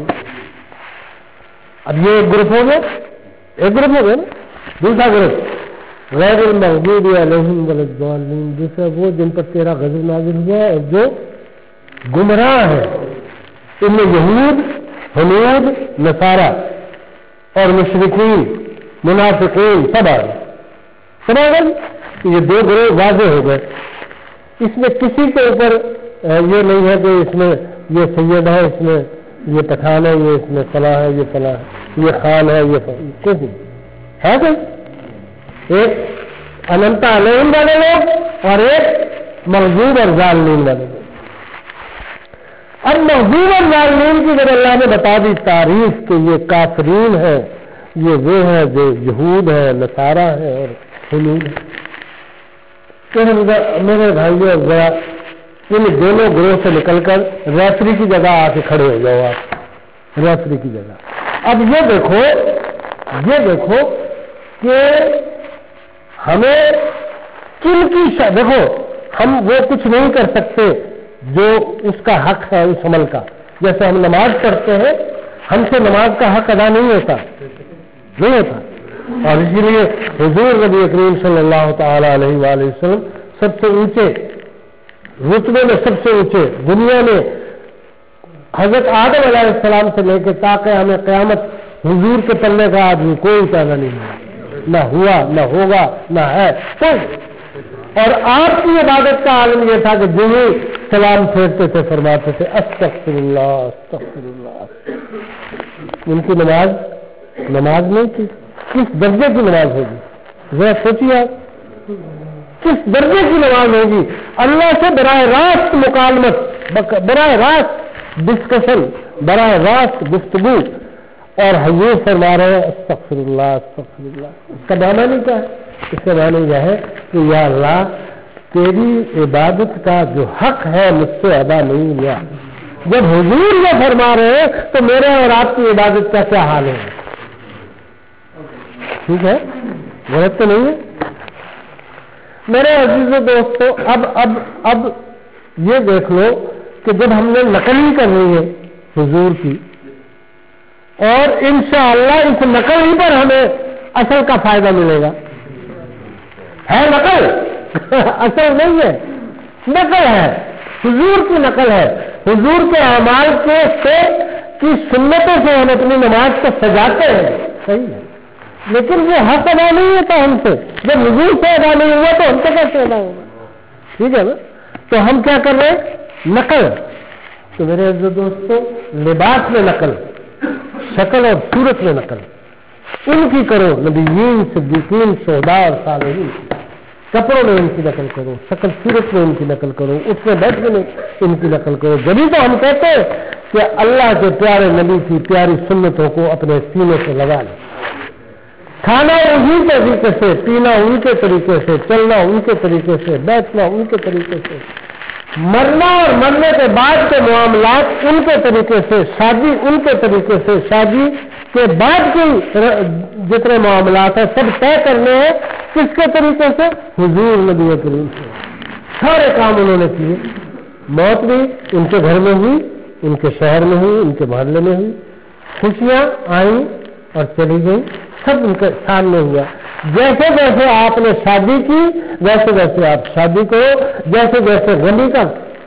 S3: اب یہ ایک گروپ ہو گیا، ایک گروپ ہو گیا نا. دوسرا گروپ غیر المغضوب علیہم ولا الضالین، دوسرا وہ جن پر تیرا غضب نازل ہوا اور جو گمراہ ہے. ان میں یہود، ہنود، نصارہ اور مشرکین، منافقین سب آ گئے. سب آ گئے. یہ دو گروہ واضح ہو گئے. اس میں کسی کے اوپر یہ نہیں ہے کہ اس میں یہ سید ہے، اس میں یہ پٹھان ہے، یہ اس میں فلاں ہے، یہ فلاں ہے، یہ خان ہے، یہ کچھ نہیں ہے. کوئی ایک انمتا علیہم والے لوگ اور ایک مغضوب اور ظالمین والے لوگ. اب مغضوب اور ظالمین کی جب اللہ نے بتا دی تعریف کہ یہ کافرین ہے، یہ وہ ہے جو یہود ہے، نصارہ ہے اور ہنود ہے. میرے بھائیوں ذرا ان دونوں گروہ سے نکل کر ریفری کی جگہ آ کے کھڑے ہو جاؤ. آپ ریفری کی جگہ. اب یہ دیکھو یہ دیکھو کہ ہمیں کن کی شا... دیکھو ہم وہ کچھ نہیں کر سکتے جو اس کا حق ہے اس عمل کا. جیسے ہم نماز پڑھتے ہیں، ہم سے نماز کا حق ادا نہیں ہوتا نہیں ہوتا اور اسی لیے حضور نبی کریم صلی اللہ تعالی علیہ وآلہ وسلم سب سے اونچے رتبے میں، سب سے اونچے دنیا میں، حضرت آدم علیہ السلام سے لے کے تاکہ ہمیں قیامت حضور کے پلے کا آدمی کوئی پیدا نہیں ہے، نہ ہوا، نہ ہوگا، نہ ہے کوئی. اور آپ کی عبادت کا عالم یہ تھا کہ جو ہی سلام پھیرتے تھے فرماتے تھے استغفر اللہ استغفر اللہ. ان کی نماز نماز نہیں تھی. کس درجے کی نماز ہوگی؟ ذرا سوچیے آپ، کس درجے کی نماز ہوگی؟ اللہ سے براہ راست مکالمت، براہ راست ڈسکشن، براہ راست گفتگو، اور حضور فرما رہے ہیں استغفر اللہ استغفر اللہ. اس کا معنی نہیں کیا ہے؟ اس کا معنی یہ ہے کہ یا اللہ تیری عبادت کا جو حق ہے مجھ سے ادا نہیں ہوا. جب حضور یہ فرما رہے ہیں تو میرے اور آپ کی عبادت کا کیا حال ہے؟ ٹھیک ہے، غلط تو نہیں ہے میرے عزیزو دوستو. اب اب اب یہ دیکھ لو کہ جب ہم نے نقل ہی کرنی ہے حضور کی، اور انشاءاللہ اس نقل ہی پر ہمیں اصل کا فائدہ ملے گا. ہے نقل اصل نہیں ہے، نقل ہے، حضور کی نقل ہے. حضور کے اعمال کے سے کی سنتوں سے ہم اپنی نماز کو سجاتے ہیں، صحیح ہے، لیکن وہ حق ادا نہیں ہوتا ہم سے. جب حضور سے ادا نہیں ہوا تو ہم سے کیسے ادا ہوگا؟ ٹھیک ہے نا. تو ہم کیا کر رہے ہیں؟ نقل. تو میرے عزیز دوستو، لباس میں نقل، شکل اور صورت میں نقل ان کی کرو. نبیین، صدیقین، شہداء اور صالحین. کپڑوں میں ان کی نقل کرو، شکل صورت میں ان کی نقل کرو، اٹھنے بیٹھنے میں ان کی نقل کرو. جبھی تو ہم کہتے ہیں کہ اللہ کے پیارے نبی کی پیاری سنتوں کو اپنے سینے سے لگا لیں. کھانا انہی کے طریقے سے، پینا ان کے طریقے سے، چلنا ان کے طریقے سے، بیٹھنا ان کے طریقے سے، مرنا اور مرنے کے بعد کے معاملات ان کے طریقے سے، شادی ان کے طریقے سے، شادی کے بعد کی جتنے معاملات ہیں سب طے کرنے ہیں کس کے طریقے سے؟ حضور نبی کریم سے. سارے کام انہوں نے کیے. موت بھی ان کے گھر میں ہوئی، ان کے شہر میں ہوئی، ان کے محلے میں ہوئی. خوشیاں آئیں اور چلی گئیں، سب ان کے سامنے ہوا. جیسے جیسے آپ نے شادی کی ویسے ویسے آپ شادی کرو، جیسے جیسے غمی کا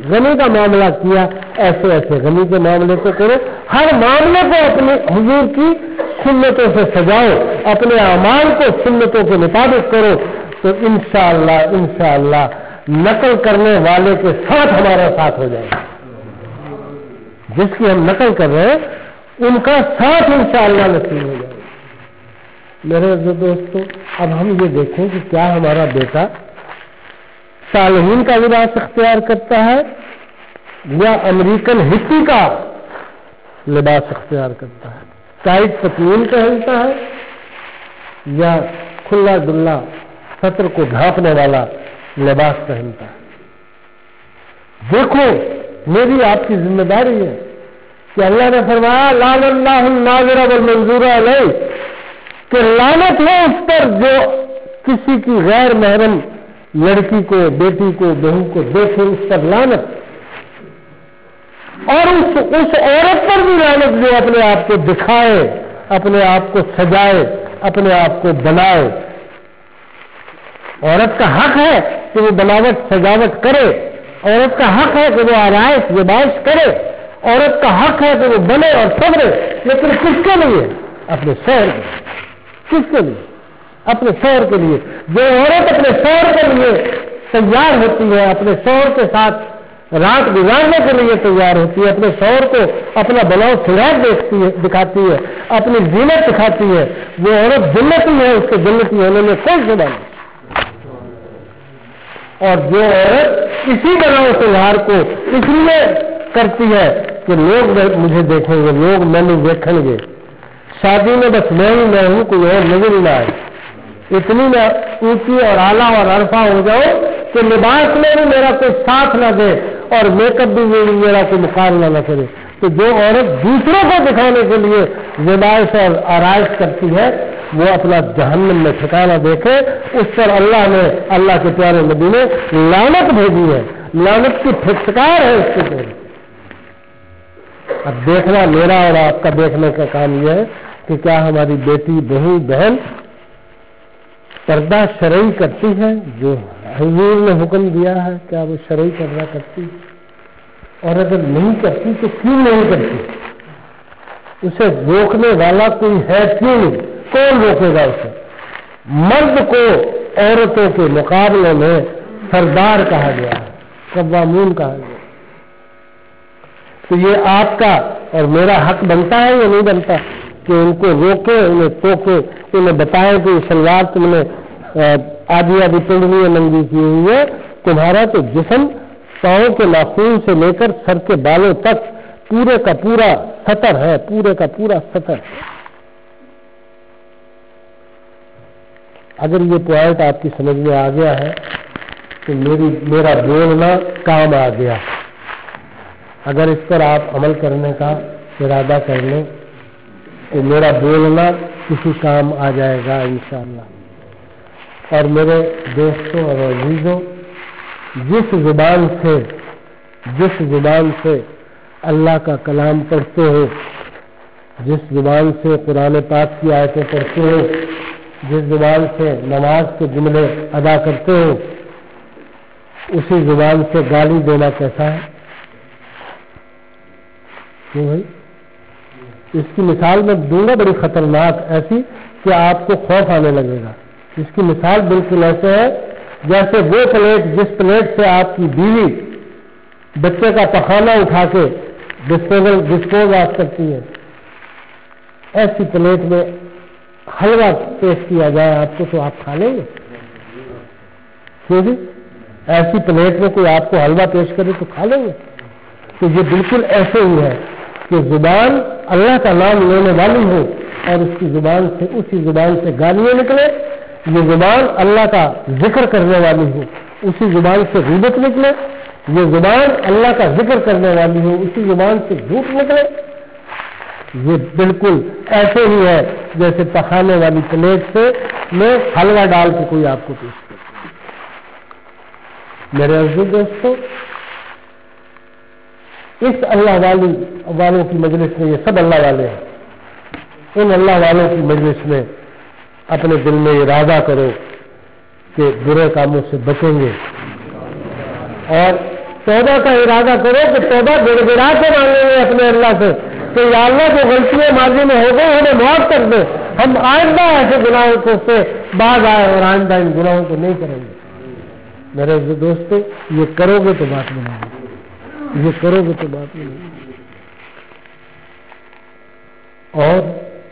S3: غنی کا معاملہ کیا، ایسے ایسے غنی کے معاملے کو کرو، ہر معاملے کو اپنے حضور کی سنتوں سے سجاؤ، اپنے اعمال کو سنتوں کے مطابق کرو، تو انشاءاللہ انشاءاللہ نقل کرنے والے کے ساتھ ہمارا ساتھ ہو جائے گا، جس کی ہم نقل کر رہے ہیں ان کا ساتھ انشاءاللہ نصیب ہو جائے گا۔ میرے عزیز دوستو، اب ہم یہ دیکھیں کہ کیا ہمارا بیٹا صالحین کا لباس اختیار کرتا ہے یا امریکن ہپی کا لباس اختیار کرتا ہے، ٹائٹ پتلون پہنتا ہے یا کھلا ڈلا سطر کو ڈھانپنے والا لباس پہنتا ہے۔ دیکھو میری آپ کی ذمہ داری ہے کہ اللہ نے فرمایا لعن اللہ الناظر والمنظور علیہ، کہ لعنت ہے اس پر جو کسی کی غیر محرم لڑکی کو، بیٹی کو، بہو کو دیکھے، اس پر لعنت، اور اس اس عورت پر بھی لعنت جو اپنے آپ کو دکھائے، اپنے آپ کو سجائے، اپنے آپ کو بنائے۔ عورت کا حق ہے کہ وہ بناوٹ سجاوٹ کرے، عورت کا حق ہے کہ وہ آرائش لباس کرے، عورت کا حق ہے کہ وہ بنے اور سبرے، لیکن کس کے لیے؟ اپنے شوہر کے لیے۔ کس کے لیے؟ اپنے شوہر کے لیے۔ جو عورت اپنے شوہر کے لیے تیار ہوتی ہے، اپنے شوہر کے ساتھ رات گزارنے کے لیے تیار ہوتی ہے، اپنے شوہر کو اپنا بناؤ سراغ دیکھتی ہے، دکھاتی ہے، اپنی زینت دکھاتی ہے، وہ عورت جنتی ہے، اس کے جنتی ہونے میں کوئی شبہ نہیں۔ اور جو عورت اسی بناؤ سراغ کو اس لیے کرتی ہے کہ لوگ مجھے دیکھیں گے، لوگ میں نے دیکھیں گے، شادی میں بس میں ہی میں ہوں، کوئی اور نظر ہی نہ آئے، اتنی میں اونچی اور اعلیٰ اور عرفہ ہو جاؤ کہ لباس میں بھی میرا کوئی ساتھ نہ دے اور میک اپ بھی میرا کوئی مقابلہ نہ کرے۔ تو جو عورت دوسروں کو دکھانے کے لیے لباس اور آرائش کرتی ہے وہ اپنا جہنم میں ٹھکانہ دیکھے، اس پر اللہ نے، اللہ کے پیارے نبی نے لعنت بھیجی ہے، لعنت کی پھٹکار ہے اس کے پیچھے۔ اب دیکھنا میرا اور آپ کا دیکھنے کا کام یہ ہے کہ کیا ہماری بیٹی، بہو، بہن پردہ شرعی کرتی ہے جو حضور نے حکم دیا ہے، کیا وہ شرعی پردہ کرتی ہے؟ اور اگر نہیں کرتی تو کیوں نہیں کرتی؟ اسے روکنے والا کوئی ہے کیوں نہیں؟ کون روکے گا اسے؟ مرد کو عورتوں کے مقابلے میں سردار کہا گیا ہے، قوامون کہا گیا ہے۔ تو یہ آپ کا اور میرا حق بنتا ہے یا نہیں بنتا کہ ان کو روکے، انہیں ٹوکے، انہیں بتائیں کہ یہ شلوار تم نے آدھی آدھی پنڈلی ننگی کی ہوئی ہے، تمہارا تو جسم پاؤں کے ناخن سے لے کر سر کے بالوں تک پورے کا پورا سطر ہے، پورے کا پورا سطر۔ اگر یہ پوائنٹ آپ کی سمجھ میں آ گیا ہے تو میری میرا بولنا کام آ گیا۔ اگر اس پر آپ عمل کرنے کا ارادہ کر لیں تو میرا بولنا کسی کام آ جائے گا انشاءاللہ۔ اور میرے دوستوں اور عزیزوں، جس زبان سے جس زبان سے اللہ کا کلام پڑھتے ہو، جس زبان سے قرآن پاک کی آیتیں پڑھتے ہو، جس زبان سے نماز کے جملے ادا کرتے ہو، اسی زبان سے گالی دینا کیسا ہے؟ کیوں بھائی؟ اس کی مثال میں دوں گا بڑی خطرناک، ایسی کہ آپ کو خوف آنے لگے گا۔ اس کی مثال بالکل ایسے ہے جیسے وہ پلیٹ جس پلیٹ سے آپ کی بیوی بچے کا پخانہ اٹھا کے ڈسپوزل ڈسپوز آف کرتی ہے، ایسی پلیٹ میں حلوہ پیش کیا جائے آپ کو تو آپ کھا لیں گے؟ کیوں جی؟ ایسی پلیٹ میں کوئی آپ کو حلوہ پیش کرے تو کھا لیں گے؟ تو یہ بالکل ایسے ہی ہے کہ زبان اللہ کا نام لینے والی ہو اور اس کی زبان سے اسی زبان سے گالیاں نکلے، یہ زبان اللہ کا ذکر کرنے والی ہو اسی زبان سے غیبت نکلے، یہ زبان اللہ کا ذکر کرنے والی ہو اسی زبان سے جھوٹ نکلے، یہ بالکل ایسے ہی ہے جیسے پخانے والی پلیٹ سے میں حلوہ ڈال کے کوئی آپ کو پیش کرے۔ میرے عزیز دوستوں، اس اللہ والی والوں کی مجلس میں، یہ سب اللہ والے ہیں، ان اللہ والوں کی مجلس میں اپنے دل میں ارادہ کرو کہ برے کاموں سے بچیں گے اور توبہ کا ارادہ کرو کہ توبہ گڑ گڑا کے مانگیں گے اپنے اللہ سے کہ یا اللہ جو غلطیاں ماضی میں ہو گئی ہمیں معاف کر دے، ہم آئندہ ایسے گناہوں سے باز آئے اور آئندہ ان گناہوں کو نہیں کریں گے۔ میرے دوستو یہ کرو گے تو بات بنے گی، یہ کرو گے تو بات بنے گی۔ اور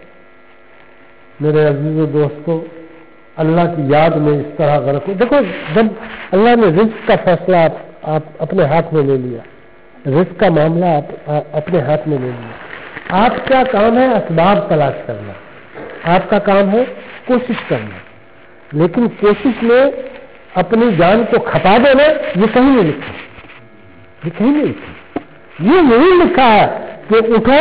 S3: میرے عزیز و دوستو اللہ کی یاد میں اس طرح رکھو۔ دیکھو جب اللہ نے رزق کا فیصلہ آپ, آپ اپنے ہاتھ میں لے لیا، رزق کا معاملہ آپ اپنے ہاتھ میں لے لیا، آپ کا کام ہے اسباب تلاش کرنا، آپ کا کام ہے کوشش کرنا، لیکن کوشش میں اپنی جان کو کھپا دینا یہ کہیں نہیں لکھا، یہ کہیں نہیں لکھا، یہ نہیں لکھا ہے کہ اٹھو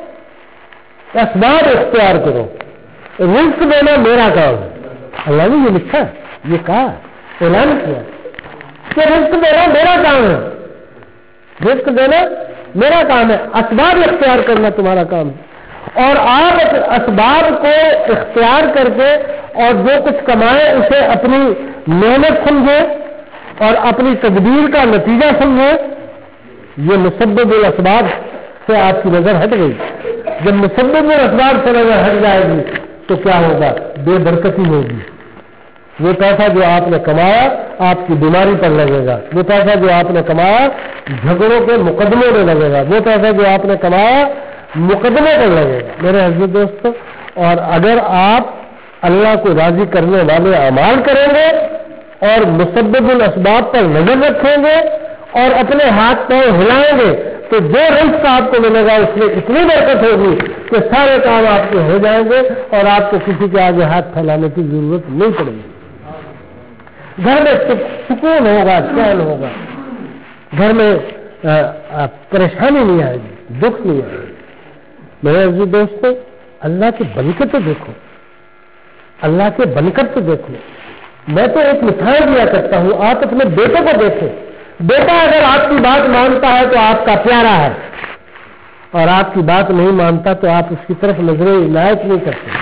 S3: اسباب اختیار کرو، رزق دینا میرا کام ہے۔ اللہ نے یہ لکھا، یہ کہا، اعلان کیا کہ رزق دینا میرا کام ہے، رزق دینا میرا کام ہے، اسباب اختیار کرنا تمہارا کام ہے۔ اور آپ اسباب کو اختیار کر کے اور جو کچھ کمائے اسے اپنی محنت سمجھیں اور اپنی تدبیر کا نتیجہ سمجھیں۔ یہ مسبب الاسباب سے آپ کی نظر ہٹ گئی، جب مسبب الاسباب سے نظر ہٹ جائے گی تو کیا ہوگا؟ بے برکتی ہوگی۔ وہ پیسہ جو آپ نے کمایا آپ کی بیماری پر لگے گا، وہ پیسہ جو آپ نے کمایا جھگڑوں کے مقدموں میں لگے گا، وہ پیسہ جو آپ نے کمایا مقدمے پر لگے گا میرے عزیز دوستو۔ اور اگر آپ اللہ کو راضی کرنے والے اعمال کریں گے اور مسبب الاسباب پر نظر رکھیں گے اور اپنے ہاتھ پیر ہلائیں گے تو جو رزق آپ کو ملے گا اس میں اتنی برکت ہوگی کہ سارے کام آپ کے ہو جائیں گے اور آپ کو کسی کے آگے ہاتھ پھیلانے کی ضرورت نہیں پڑے گی۔ گھر میں سکون ہوگا، چین ہوگا، گھر میں پریشانی نہیں آئے گی، دکھ نہیں آئے گی۔ میرے عزیز دوستو اللہ کے بن کر تو دیکھو، اللہ کے بن کر تو دیکھو۔ میں تو ایک مثال دیا کرتا ہوں، آپ اپنے بیٹے کو دیکھیں، بیٹا اگر آپ کی بات مانتا ہے تو آپ کا پیارا ہے، اور آپ کی بات نہیں مانتا تو آپ اس کی طرف نظر عنایت نہیں کرتے۔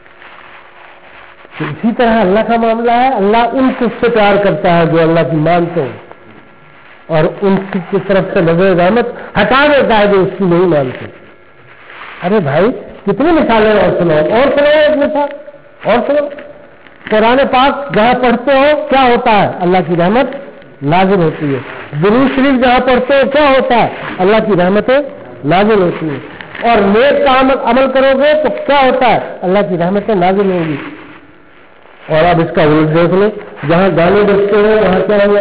S3: تو اسی طرح اللہ کا معاملہ ہے، اللہ ان سے پیار کرتا ہے جو اللہ کی مانتے ہیں اور ان کی طرف سے نظر رحمت ہٹا دیتا ہے جو اس کی نہیں مانتے۔ ارے بھائی کتنی مثالیں اور سنو اور سنو ایک مثال اور سنو۔ قرآن پاک جہاں پڑھتے ہو کیا ہوتا ہے؟ اللہ کی رحمت نازل ہوتی ہے۔ درود شریف جہاں پڑھتے ہو کیا ہوتا ہے؟ اللہ کی رحمتیں نازل ہوتی ہے۔ اور نیک کام عمل کرو گے تو کیا ہوتا ہے؟ اللہ کی رحمتیں نازل ہوں گی۔ اور اب اس کا الٹ دیکھ لو، جہاں گانے بجتے ہو وہاں کیا ہوگا؟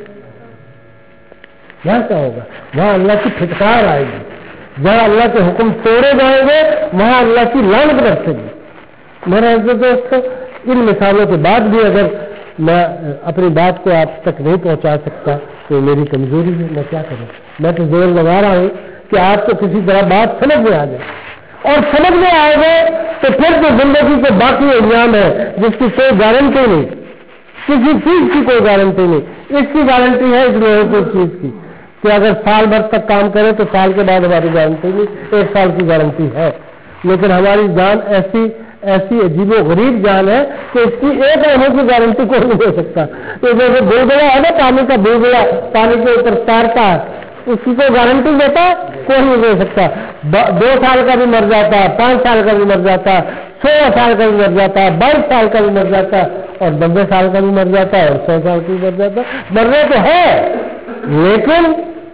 S3: وہاں کیا ہوگا؟ وہاں اللہ کی پھٹکار آئے گی۔ جہاں اللہ کے حکم توڑے جائیں گے وہاں اللہ کی لعنت برسے گی۔ میرے عزیز دوستو ان مثالوں کے بعد بھی اگر میں اپنی بات کو آپ تک نہیں پہنچا سکتا تو میری کمزوری ہے، میں کیا کروں؟ میں تو زور لگا رہا ہوں کہ آپ کو کسی طرح بات سمجھ میں آ جائے، اور سمجھ میں آئے گا تو پھر تو زندگی کے باقی ایام ہے جس کی کوئی گارنٹی نہیں، کسی چیز کی کوئی گارنٹی نہیں۔ اس کی گارنٹی ہے اس لوگوں کی چیز کی کہ اگر سال بھر تک کام کرے تو سال کے بعد ہماری گارنٹی نہیں، ایک سال کی گارنٹی ہے، لیکن ہماری جان ایسی ایسی عجیب و غریب جان ہے کہ اس کی ایک مہینے کی گارنٹی کوئی نہیں دے سکتا۔ تو جیسے بلبلا ہے نا، پانی کا بلبلا پانی کے اوپر تیرتا ہے، اس کی کوئی گارنٹی دیتا ہے؟ کوئی نہیں دے سکتا۔ دو سال کا بھی مر جاتا ہے، پانچ سال کا بھی مر جاتا ہے، سولہ سال کا بھی مر جاتا ہے، بائیس سال کا بھی مر جاتا ہے، اور نبے سال کا بھی مر جاتا ہے، اور سو سال کا بھی مر جاتا ہے۔ مرنا تو ہے، لیکن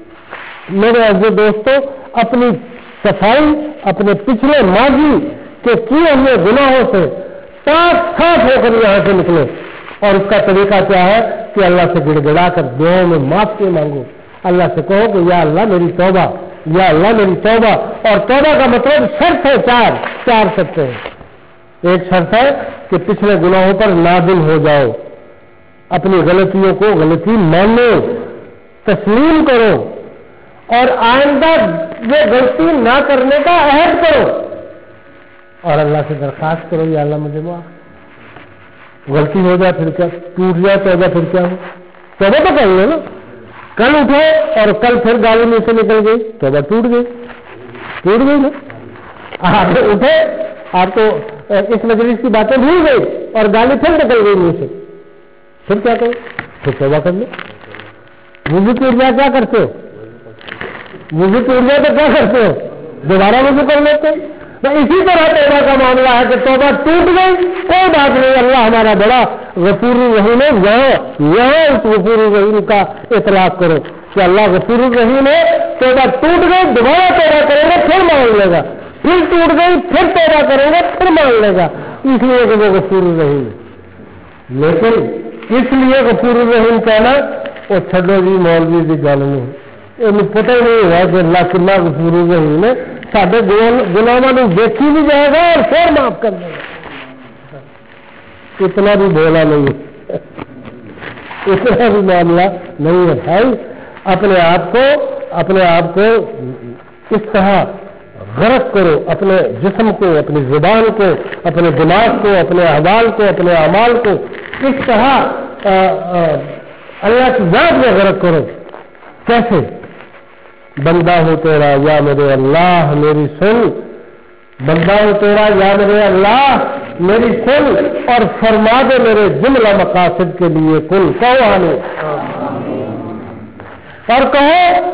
S3: میرے عزیز دوستو اپنی صفائی اپنے پچھلے ماضی کے کیے ہوئے گناہوں سے پاک صاف ہو کر یہاں سے نکلے، اور اس کا طریقہ کیا ہے کہ اللہ سے گڑ گڑا کر دعاؤں میں معافی مانگو، اللہ سے کہو کہ یا اللہ میری توبہ، یا اللہ میری توبہ۔ اور توبہ کا مطلب شرط ہے چار چار شرط ہے۔ ایک شرط ہے کہ پچھلے گناہوں پر نادم ہو جاؤ، اپنی غلطیوں کو غلطی مانو، تسلیم کرو، اور آئندہ یہ غلطی نہ کرنے کا عہد کرو، اور اللہ سے درخواست کرو یا اللہ مجھے معاف۔ غلطی ہو جائے پھر کیا؟ ٹوٹ جائے توبہ پھر کیا ہو؟ توبہ تو کر لو نا، کل اٹھے اور کل پھر گالی میں سے نکل گئی، توبہ ٹوٹ گئی، ٹوٹ گئی نا۔ آپ اٹھے، آپ کو اس مجلس کی باتیں بھول گئی اور گالی پھر نکل گئی منہ سے، پھر کیا کرو؟ پھر توبہ کر لو۔ وضو ٹوٹ جائے کیا کرتے ہو؟ وضو ٹوٹ جائے تو کیا کرتے ہو؟ دوبارہ وضو کر لیتے ہو. تو اسی طرح توبہ کا معاملہ ہے کہ توبہ ٹوٹ گئی کوئی بات نہیں, اللہ ہمارا بڑا غفور الرحیم ہے. یہاں یہاں اس غفور الرحیم کا اطلاق کرو کہ اللہ غفور الرحیم ہے. توبہ ٹوٹ گئی دوبارہ توبہ کریں گے پھر مان لے گا, پھر ٹوٹ گئی پھر توبہ کریں گے پھر مان لے گا, اس لیے کہ وہ غفور الرحیم ہے. لیکن اس لیے غفور الرحیم کہنا وہ چھڈو جی مولوی کی گل نہیں, یہ پتہ ہی نہیں ہوا کہ اللہ کنا غفور الرحیم ہے. سارے گناہوں کو دیکھی بھی جائے گا اور پھر معاف کر دے گا. اتنا بھی بولا نہیں ہے, اتنا بھی معاملہ نہیں ہے بھائی. اپنے آپ کو اپنے آپ کو اس طرح غرق کرو, اپنے جسم کو, اپنی زبان کو, اپنے دماغ کو, اپنے احوال کو, اپنے اعمال کو اس طرح آ, آ, اللہ کی ذات میں غرق کرو. کیسے؟ بندہ ہو تیرا یا میرے اللہ میری سن, بندہ ہو تیرا یا میرے اللہ میری سن, اور فرما دے میرے جملہ مقاصد کے لیے کل. کہو آمین. اور کہو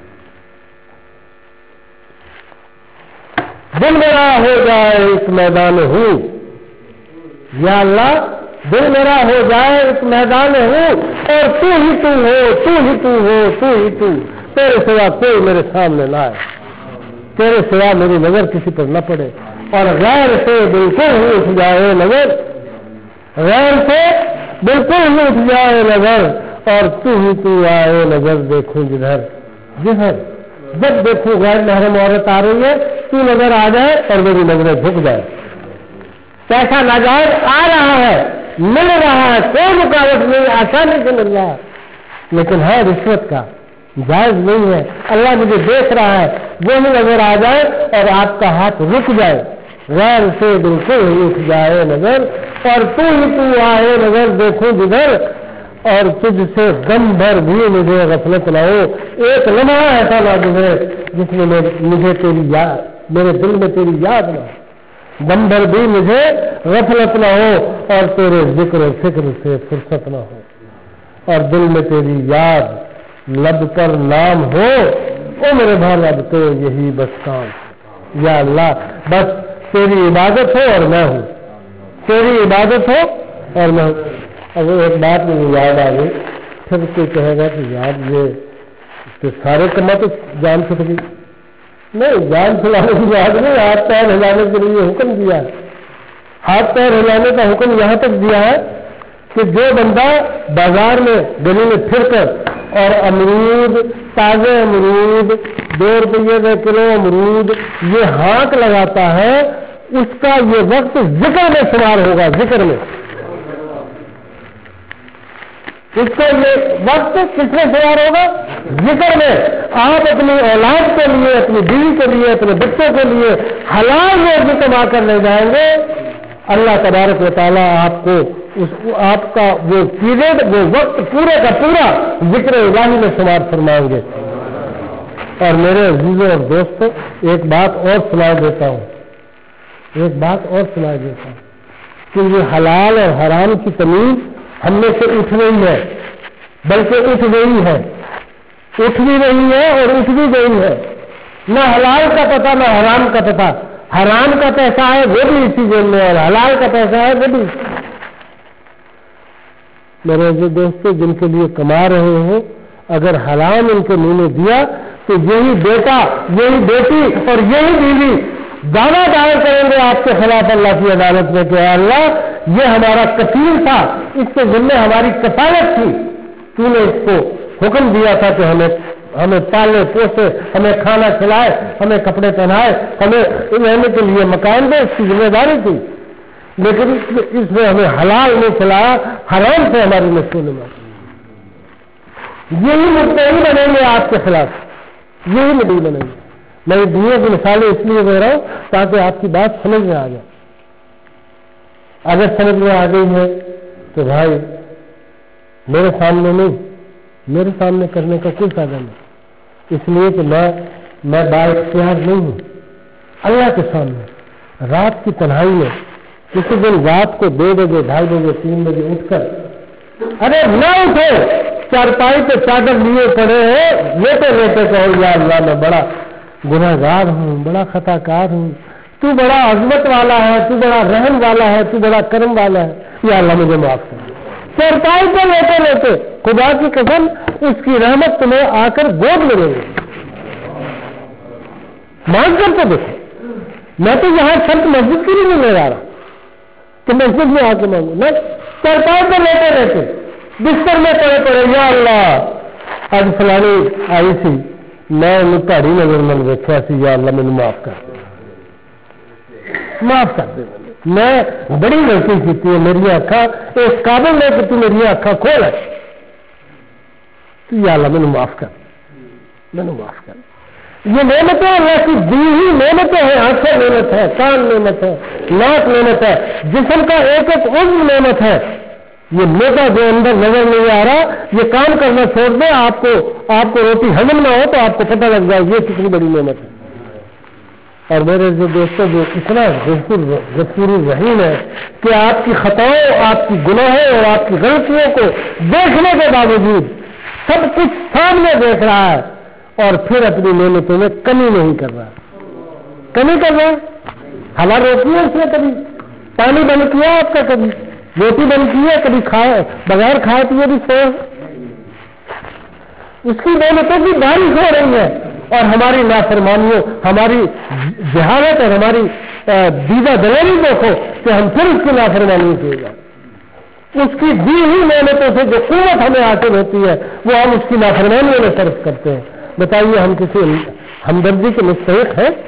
S3: دل میرا ہو جائے اس میدان ہوں, یا اللہ دل میرا ہو جائے اس میدان ہوں, اور تو ہی تو ہو, تو ہی تو ہو, تو ہی تو, تیرے سوا کوئی میرے سامنے نہ آئے, تیرے سوا میری نظر کسی پر نہ پڑے, اور غیر سے بالکل ہی اٹھ جائے نظر, غیر سے بالکل ہی اٹھ جائے نظر, اور تو ہی تو آئے نظر دیکھوں جدھر جدھر. جب دیکھوں غیر محرم عورت آ رہی ہے تو نظر آ جائے اور میری نظریں جھک جائے. کیسا ناجائز آ رہا ہے, مل رہا ہے, کوئی رکاوٹ نہیں, آسانی سے مل رہا ہے, لیکن ہے رشوت کا, جائز نہیں ہے. اللہ مجھے دیکھ رہا ہے, وہ بھی نظر آ جائے اور آپ کا ہاتھ رک جائے, غیر سے بالکل ہی اٹھ جائے نظر, اور تو ہی تو آئے نظر دیکھوں جدھر, اور تجھ سے دم بھر بھی مجھے غفلت نہ ہو. ایک لمحہ ایسا نہ گزرے جس میں مجھے تیری یاد, میرے دل میں تیری یاد نہ ہو, دم بھر بھی مجھے غفلت نہ ہو, اور تیرے ذکر و فکر سے فرصت نہ ہو, اور دل میں تیری یاد لب پر نام ہو. او میرے بھائی اب تو یہی بس کام, یا اللہ بس تیری عبادت ہو اور میں ہوں, تیری عبادت ہو اور میں ہوں. اب ایک بات مجھے یاد آ گئی, پھر کوئی کہے گا کہ یاد یہ سارے کما تو جان چھٹ گئی. نہیں, جان چھڑانے کی یاد نہیں, ہاتھ پیر ہلانے کے لیے حکم دیا ہے. ہاتھ پیر ہلانے کا حکم یہاں تک دیا ہے کہ جو بندہ بازار میں گلی میں پھر کر اور امرود, تازے امرود, دو روپیے کا کلو امرود یہ ہانک لگاتا ہے, اس کا یہ وقت ذکر میں شمار ہوگا. ذکر میں اس کا یہ وقت کس میں شمار ہوگا؟ ذکر میں. آپ اپنی اولاد کے لیے, اپنی بیوی کے لیے, اپنے بچوں کے لیے حلال روزی کما کر لے جائیں گے, اللہ تبارک و تعالیٰ آپ کو اس آپ کا وہ پیریڈ, وہ وقت پورے کا پورا ذکر الہی میں شمار فرمائیں گے. اور میرے عزیزوں اور دوستوں, ایک بات اور سنا دیتا ہوں, ایک بات اور سنا دیتا ہوں کہ یہ حلال اور حرام کی تمیز ہم میں سے اٹھ رہی ہے, بلکہ اٹھ گئی ہے, اٹھ بھی رہی ہے اور اٹھ بھی گئی ہے. نہ حلال کا پتہ نہ حرام کا پتہ. حرام کا پیسہ ہے وہ بھی اسی جیل میں, اور حلال کا پیسہ ہے وہ بھی. میرے جو دوستوں جن کے لیے کما رہے ہیں, اگر حرام ان کے منہ میں دیا تو یہی بیٹا, یہی بیٹی اور یہی بیوی دعویٰ دائر کریں گے آپ کے خلاف اللہ کی عدالت میں کہ اللہ یہ ہمارا کفیل تھا, اس کے ذمہ ہماری کفالت تھی, تو نے اس کو حکم دیا تھا کہ ہمیں ہمیں پالے پوسے, ہمیں کھانا کھلائے, ہمیں کپڑے پہنائے, ہمیں رہنے کے لیے مکان دے, اس کی ذمہ داری تھی, لیکن اس میں ہمیں حلال نہیں کھلایا, حرام سے ہماری نسلوں میں. یہی مدعی بنیں گے آپ کے خلاف, یہی مدعی بنیں گے. میں یہ دنیا کی مثالیں اس لیے دے رہا ہوں تاکہ آپ کی بات سمجھ میں آ جائے. اگر سمجھ میں آ گئی ہے تو بھائی میرے سامنے نہیں, میرے سامنے کرنے کا کوئی فائدہ نہیں, اس لیے کہ میں میں با اختیار نہیں ہوں. اللہ کے سامنے رات کی تنہائی میں کسی دن رات کو دو بجے ڈھائی بجے تین بجے اٹھ کر, ارے نہ اٹھو چارپائی پہ چادر لیے پڑے ہیں لیتے لیتے کہو یا اللہ میں بڑا گناہگار ہوں, بڑا خطا کار ہوں, تو بڑا عظمت والا ہے, تو بڑا رحم والا ہے, تو بڑا کرم والا ہے, یا اللہ مجھے معاف کر. چارپائی پہ لیتے لیتے خدا کی قسم اس کی رحمت تمہیں آ کر گود میں لے گی. مانگ کر تو دیکھو, میں تو یہاں شرط مسجد کی نہیں لے جا رہا کہ مسجد میں آ کے مانگوں, میں چارپائی پہ لیتے لیتے بستر میں پڑے پڑے یا اللہ آج فلانی آئی سی میں انہیں تاڑی نظر من دیکھا سی, یا اللہ مجھے معاف کر دے, معاف کر دے, میں بڑی غلطی کی ہے, میری آنکھاں اس قابل ہے کہ تو میری آنکھاں کھول ہے, تو یا اللہ مجھے معاف کر, مجھے معاف کر. یہ نعمتیں اللہ کی دی ہی نعمتیں ہیں, آنکھیں نعمت ہے, کان نعمت ہے, ناک نعمت ہے, جسم کا ایک ایک عضو نعمت ہے. یہ موٹا جو اندر نظر نہیں آ رہا, یہ کام کرنا چھوڑ دے, آپ کو آپ کو روٹی ہضم نہ ہو تو آپ کو پتہ لگ جائے یہ کتنی بڑی نعمت ہے. اور میرے جو دوستوں جو اتنا غفور رحیم ہے کہ آپ کی خطاؤں, آپ کی گناہوں اور آپ کی غلطیوں کو دیکھنے کے باوجود سب کچھ سامنے دیکھ رہا ہے اور پھر اپنی نعمتوں میں کمی نہیں کر رہا. کمی کر رہا ہے, ہوا روکی ہے اس نے, کبھی پانی بند کیا آپ کا, کبھی روٹی بند کی ہے, کبھی کھائے بغیر کھائے پیے بھی سو. اس کی نعمتوں کی بارش ہو رہی ہے اور ہماری نافرمانیوں, ہماری جہالت اور ہماری دیدہ دلیری دیکھو کہ ہم پھر اس کی نافرمانی کیے جائیں. اس کی دی ہوئی نعمتوں سے جو قوت ہمیں حاصل ہوتی ہے وہ ہم اس کی نافرمانیوں میں صرف کرتے ہیں. بتائیے ہم کسی ہمدردی کے مستحق ہیں؟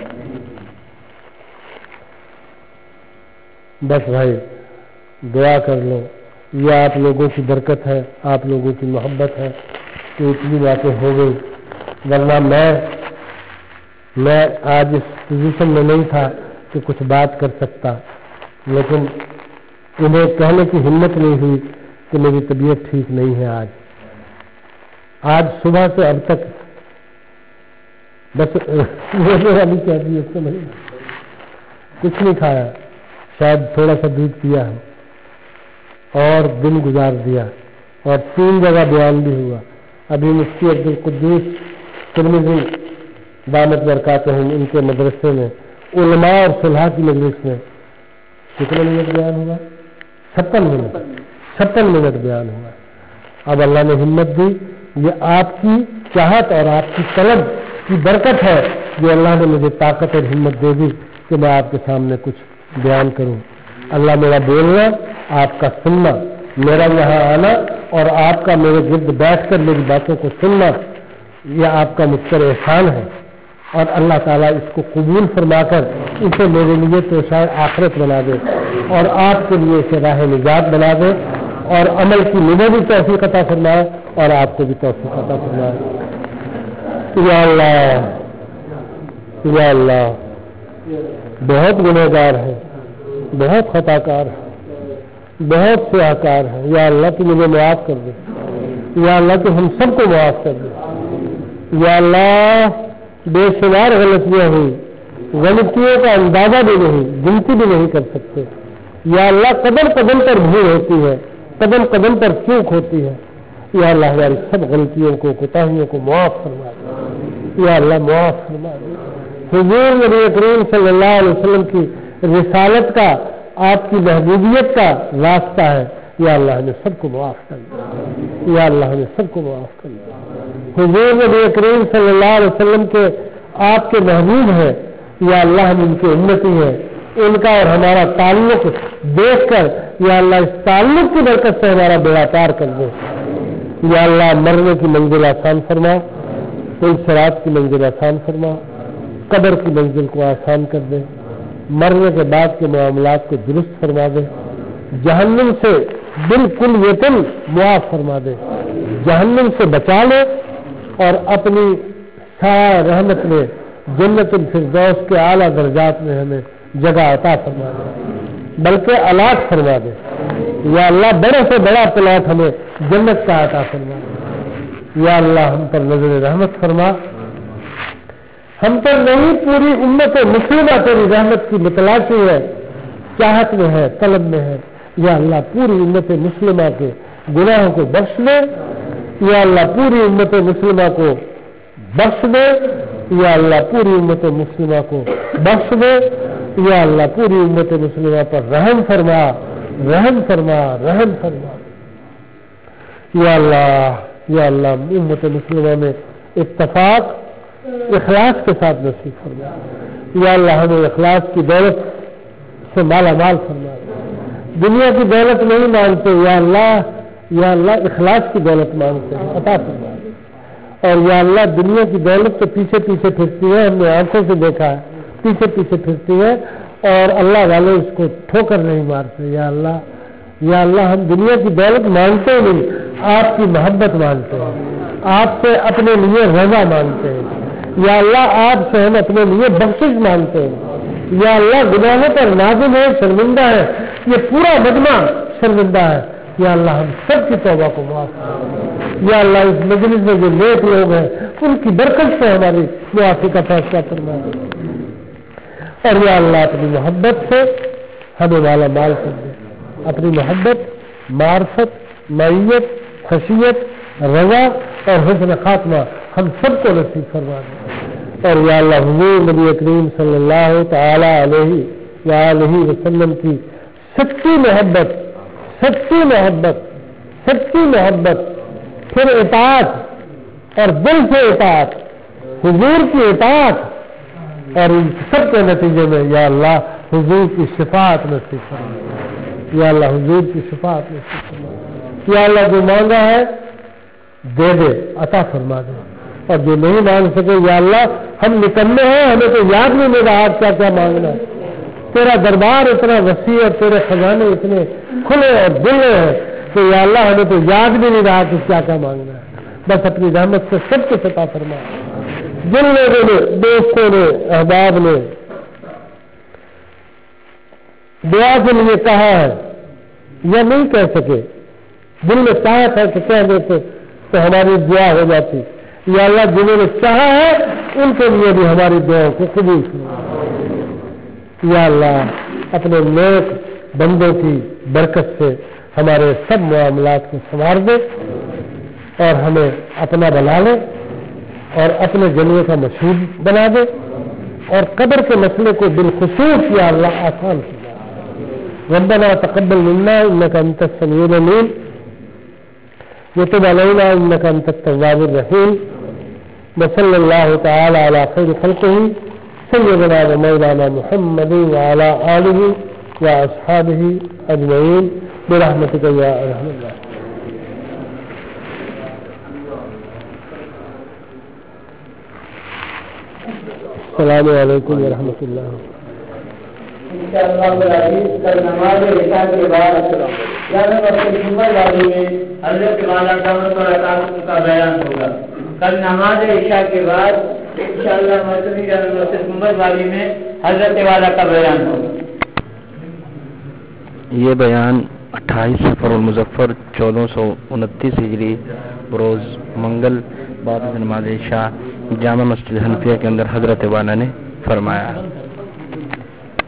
S3: بس بھائی دعا کر لو, یہ آپ لوگوں کی برکت ہے, آپ لوگوں کی محبت ہے کہ اتنی باتیں ہو گئی, ورنہ میں میں آج اس پوزیشن میں نہیں تھا کہ کچھ بات کر سکتا, لیکن انہیں کہنے کی ہمت نہیں ہوئی کہ میری طبیعت ٹھیک نہیں ہے. آج آج صبح سے اب تک بس ابھی کہہ دی کچھ نہیں کھایا, شاید تھوڑا سا دودھ پیا ہے اور دن گزار دیا, اور تین جگہ بیان بھی ہوا. ابھی مفتی عبد القدوس ترمذی دامت برکاتہ ہیں, ان کے مدرسے میں علماء اور صلحاء کی مجلس میں کتنے منٹ بیان ہوا؟ چھپن منٹ چھپن منٹ بیان ہوا. اب اللہ نے ہمت دی, یہ آپ کی چاہت اور آپ کی طلب کی برکت ہے جو اللہ نے مجھے طاقت اور ہمت دے دی کہ میں آپ کے سامنے کچھ بیان کروں. اللہ میرا بولنا, آپ کا سننا, میرا یہاں آنا اور آپ کا میرے گرد بیٹھ کر میری باتوں کو سننا, یہ آپ کا مجھ پر احسان ہے. اور اللہ تعالیٰ اس کو قبول فرما کر اسے میرے لیے تو شاید آخرت بنا دے اور آپ کے لیے اسے راہ نجات بنا دے, اور عمل کی مجھے بھی توفیق عطا فرمائے اور آپ کو بھی توفیق عطا فرمائے. یا اللہ, یا اللہ, بہت گنہگار ہے, بہت خطا کار ہے, بہت سیاہکار ہے. یا اللہ تو مجھے معاف کر دے, یا اللہ تو ہم سب کو معاف کر دے. یا اللہ بے شمار غلطیاں ہوئی, غلطیوں کا اندازہ بھی نہیں, گنتی بھی نہیں کر سکتے. یا اللہ قدم قدم پر بھول ہوتی ہے, قدم قدم پر چوک ہوتی ہے. یا اللہ ہماری سب غلطیوں کو, کوتاہیوں کو معاف فرما دے. یا اللہ معاف فرما دے. حضور نبی کریم صلی اللہ علیہ وسلم کی رسالت کا, آپ کی محبوبیت کا راستہ ہے. یا اللہ ہمیں سب کو معاف کر دے. یا اللہ ہمیں سب کو معاف کر دے. حضور نبی کریم صلی اللہ علیہ وسلم کے آپ کے محبوب ہیں. یا اللہ ہم ان کے امتی ہیں, ان کا اور ہمارا تعلق دیکھ کر یا اللہ اس تعلق کی برکت سے ہمارا بیڑا پار کر دے. یا اللہ مرنے کی منزل آسان فرما, صراط کی منزل آسان فرما, قبر کی منزل کو آسان کر دے, مرنے کے بعد کے معاملات کو درست فرما دے, جہنم سے بالکل یقین معاف فرما دے, جہنم سے بچا لے اور اپنی سایہ رحمت میں جنت الفردوس کے اعلیٰ درجات میں ہمیں جگہ عطا فرما دے, بلکہ الاٹ فرما دے. یا اللہ بڑے سے بڑا پلاٹ ہمیں جنت کا عطا فرما دے. یا اللہ ہم پر نظر رحمت فرما, ہم پر نہیں پوری امت مسلمہ تیری رحمت کی متلاشی ہے, چاہت میں ہے, طلب میں ہے. یا اللہ پوری امت مسلمہ کے گناہوں کو بخش دے یا اللہ پوری امت مسلمہ کو بخش دے، یا اللہ پوری امت مسلمہ کو بخش دے، یا اللہ پوری امت مسلمہ پر رحم فرما رحم فرما رحم فرما، یا اللہ یا اللہ امت مسلمہ میں اتفاق اخلاص کے ساتھ نصیب فرما، یا اللہ ہمیں اخلاص کی دولت سے مالا مال فرما، دنیا کی دولت نہیں مانگتے یا اللہ، یا اللہ اخلاص کی دولت مانگتے ہیں عطا فرما، اور یا اللہ دنیا کی دولت تو پیچھے پیچھے پھرتی ہے، ہم نے آنکھوں سے دیکھا ہے پیچھے پیچھے پھرتی ہے اور اللہ والے اس کو ٹھوکر نہیں مارتے، یا اللہ یا اللہ ہم دنیا کی دولت مانگتے ہی نہیں، آپ کی محبت مانگتے ہیں، آپ سے اپنے لیے رضا مانگتے ہیں، یا اللہ آپ سے ہم اپنے لیے بخشش مانگتے ہیں، یا اللہ گناہوں پر نازل ہے شرمندہ ہے، یہ پورا مجمع شرمندہ ہے، یا اللہ ہم سب کی توبہ کو معاف کر، یا اللہ اس مجلس میں جو نیک لوگ ہیں ان کی برکت سے ہماری معافی کا فیصلہ فرما دے، اور یا اللہ اپنی محبت سے ہمیں مالا مال کر دے، اپنی محبت، معرفت، معیت، خشیت، رضا اور حسن خاتمہ ہم سب کو نصیب فرما دے، اور یا اللہ حضور نبی کریم صلی اللہ تعالی علیہ وآلہ وسلم کی سچی محبت سچی محبت سچی محبت پھر اطاعت اور دل سے اطاعت، حضور کی اطاعت، اور ان سب کے نتیجے میں یا اللہ حضور کی شفاعت نصیب فرما، یا اللہ حضور کی شفاعت نصیب فرما، یا اللہ جو مانگا ہے دے دے عطا فرما دے، اور جو نہیں مانگ سکے یا اللہ ہم نکلنے ہیں، ہمیں تو یاد نہیں لے رہا کیا کیا مانگنا ہے، تیرا دربار اتنا وسیع اور تیرے خزانے اتنے کھلے اور دلے ہیں کہ یا اللہ ہمیں تو یاد بھی نہیں رہا کہ کیا کیا مانگنا ہے، بس اپنی رحمت سے سب کو عطا فرما۔ جن لوگوں نے دوستوں نے احباب نے دعا کے لیے کہا ہے یا نہیں کہہ سکے، دل میں چاہت ہے کہ کہہ دیتے تو ہماری دعا ہو جاتی، یا اللہ جنہوں نے چاہا ہے ان کے لیے بھی ہماری دعاؤں کو قبول کرو، یا اللہ اپنے نیک بندوں کی برکت سے ہمارے سب معاملات کو سنوار دے اور ہمیں اپنا بنا لے اور اپنے جلوے کا مشہور بنا دے، اور قبر کے مسئلے کو بالخصوص یا اللہ آسان کیا۔ ربنا تقبل منا انك انت السميع العليم وتب علينا انك انت التواب الرحيم، وصلى الله تعالى على خير خلقه سيدنا ومولانا محمد وعلى آله وأصحابه أجمعين برحمتك يا أرحم الراحمين۔ السلام علیکم ورحمۃ اللہ۔
S1: انشاءاللہ کل نماز عشاء کے بعد جامع مسجد جمعہ والی میں حضرت والا قمر و رکعت کا بیان ہوگا۔ کل نماز عشاء کے بعد انشاءاللہ مسجد جامع مسجد جمعہ والی میں حضرت والا کا بیان ہوگا۔
S4: یہ بیان اٹھائیس سفر المظفر چودہ سو انتیس ہجری روز منگل بعد نماز عشاء جامع مسجد حنفیہ کے اندر حضرت والا نے فرمایا۔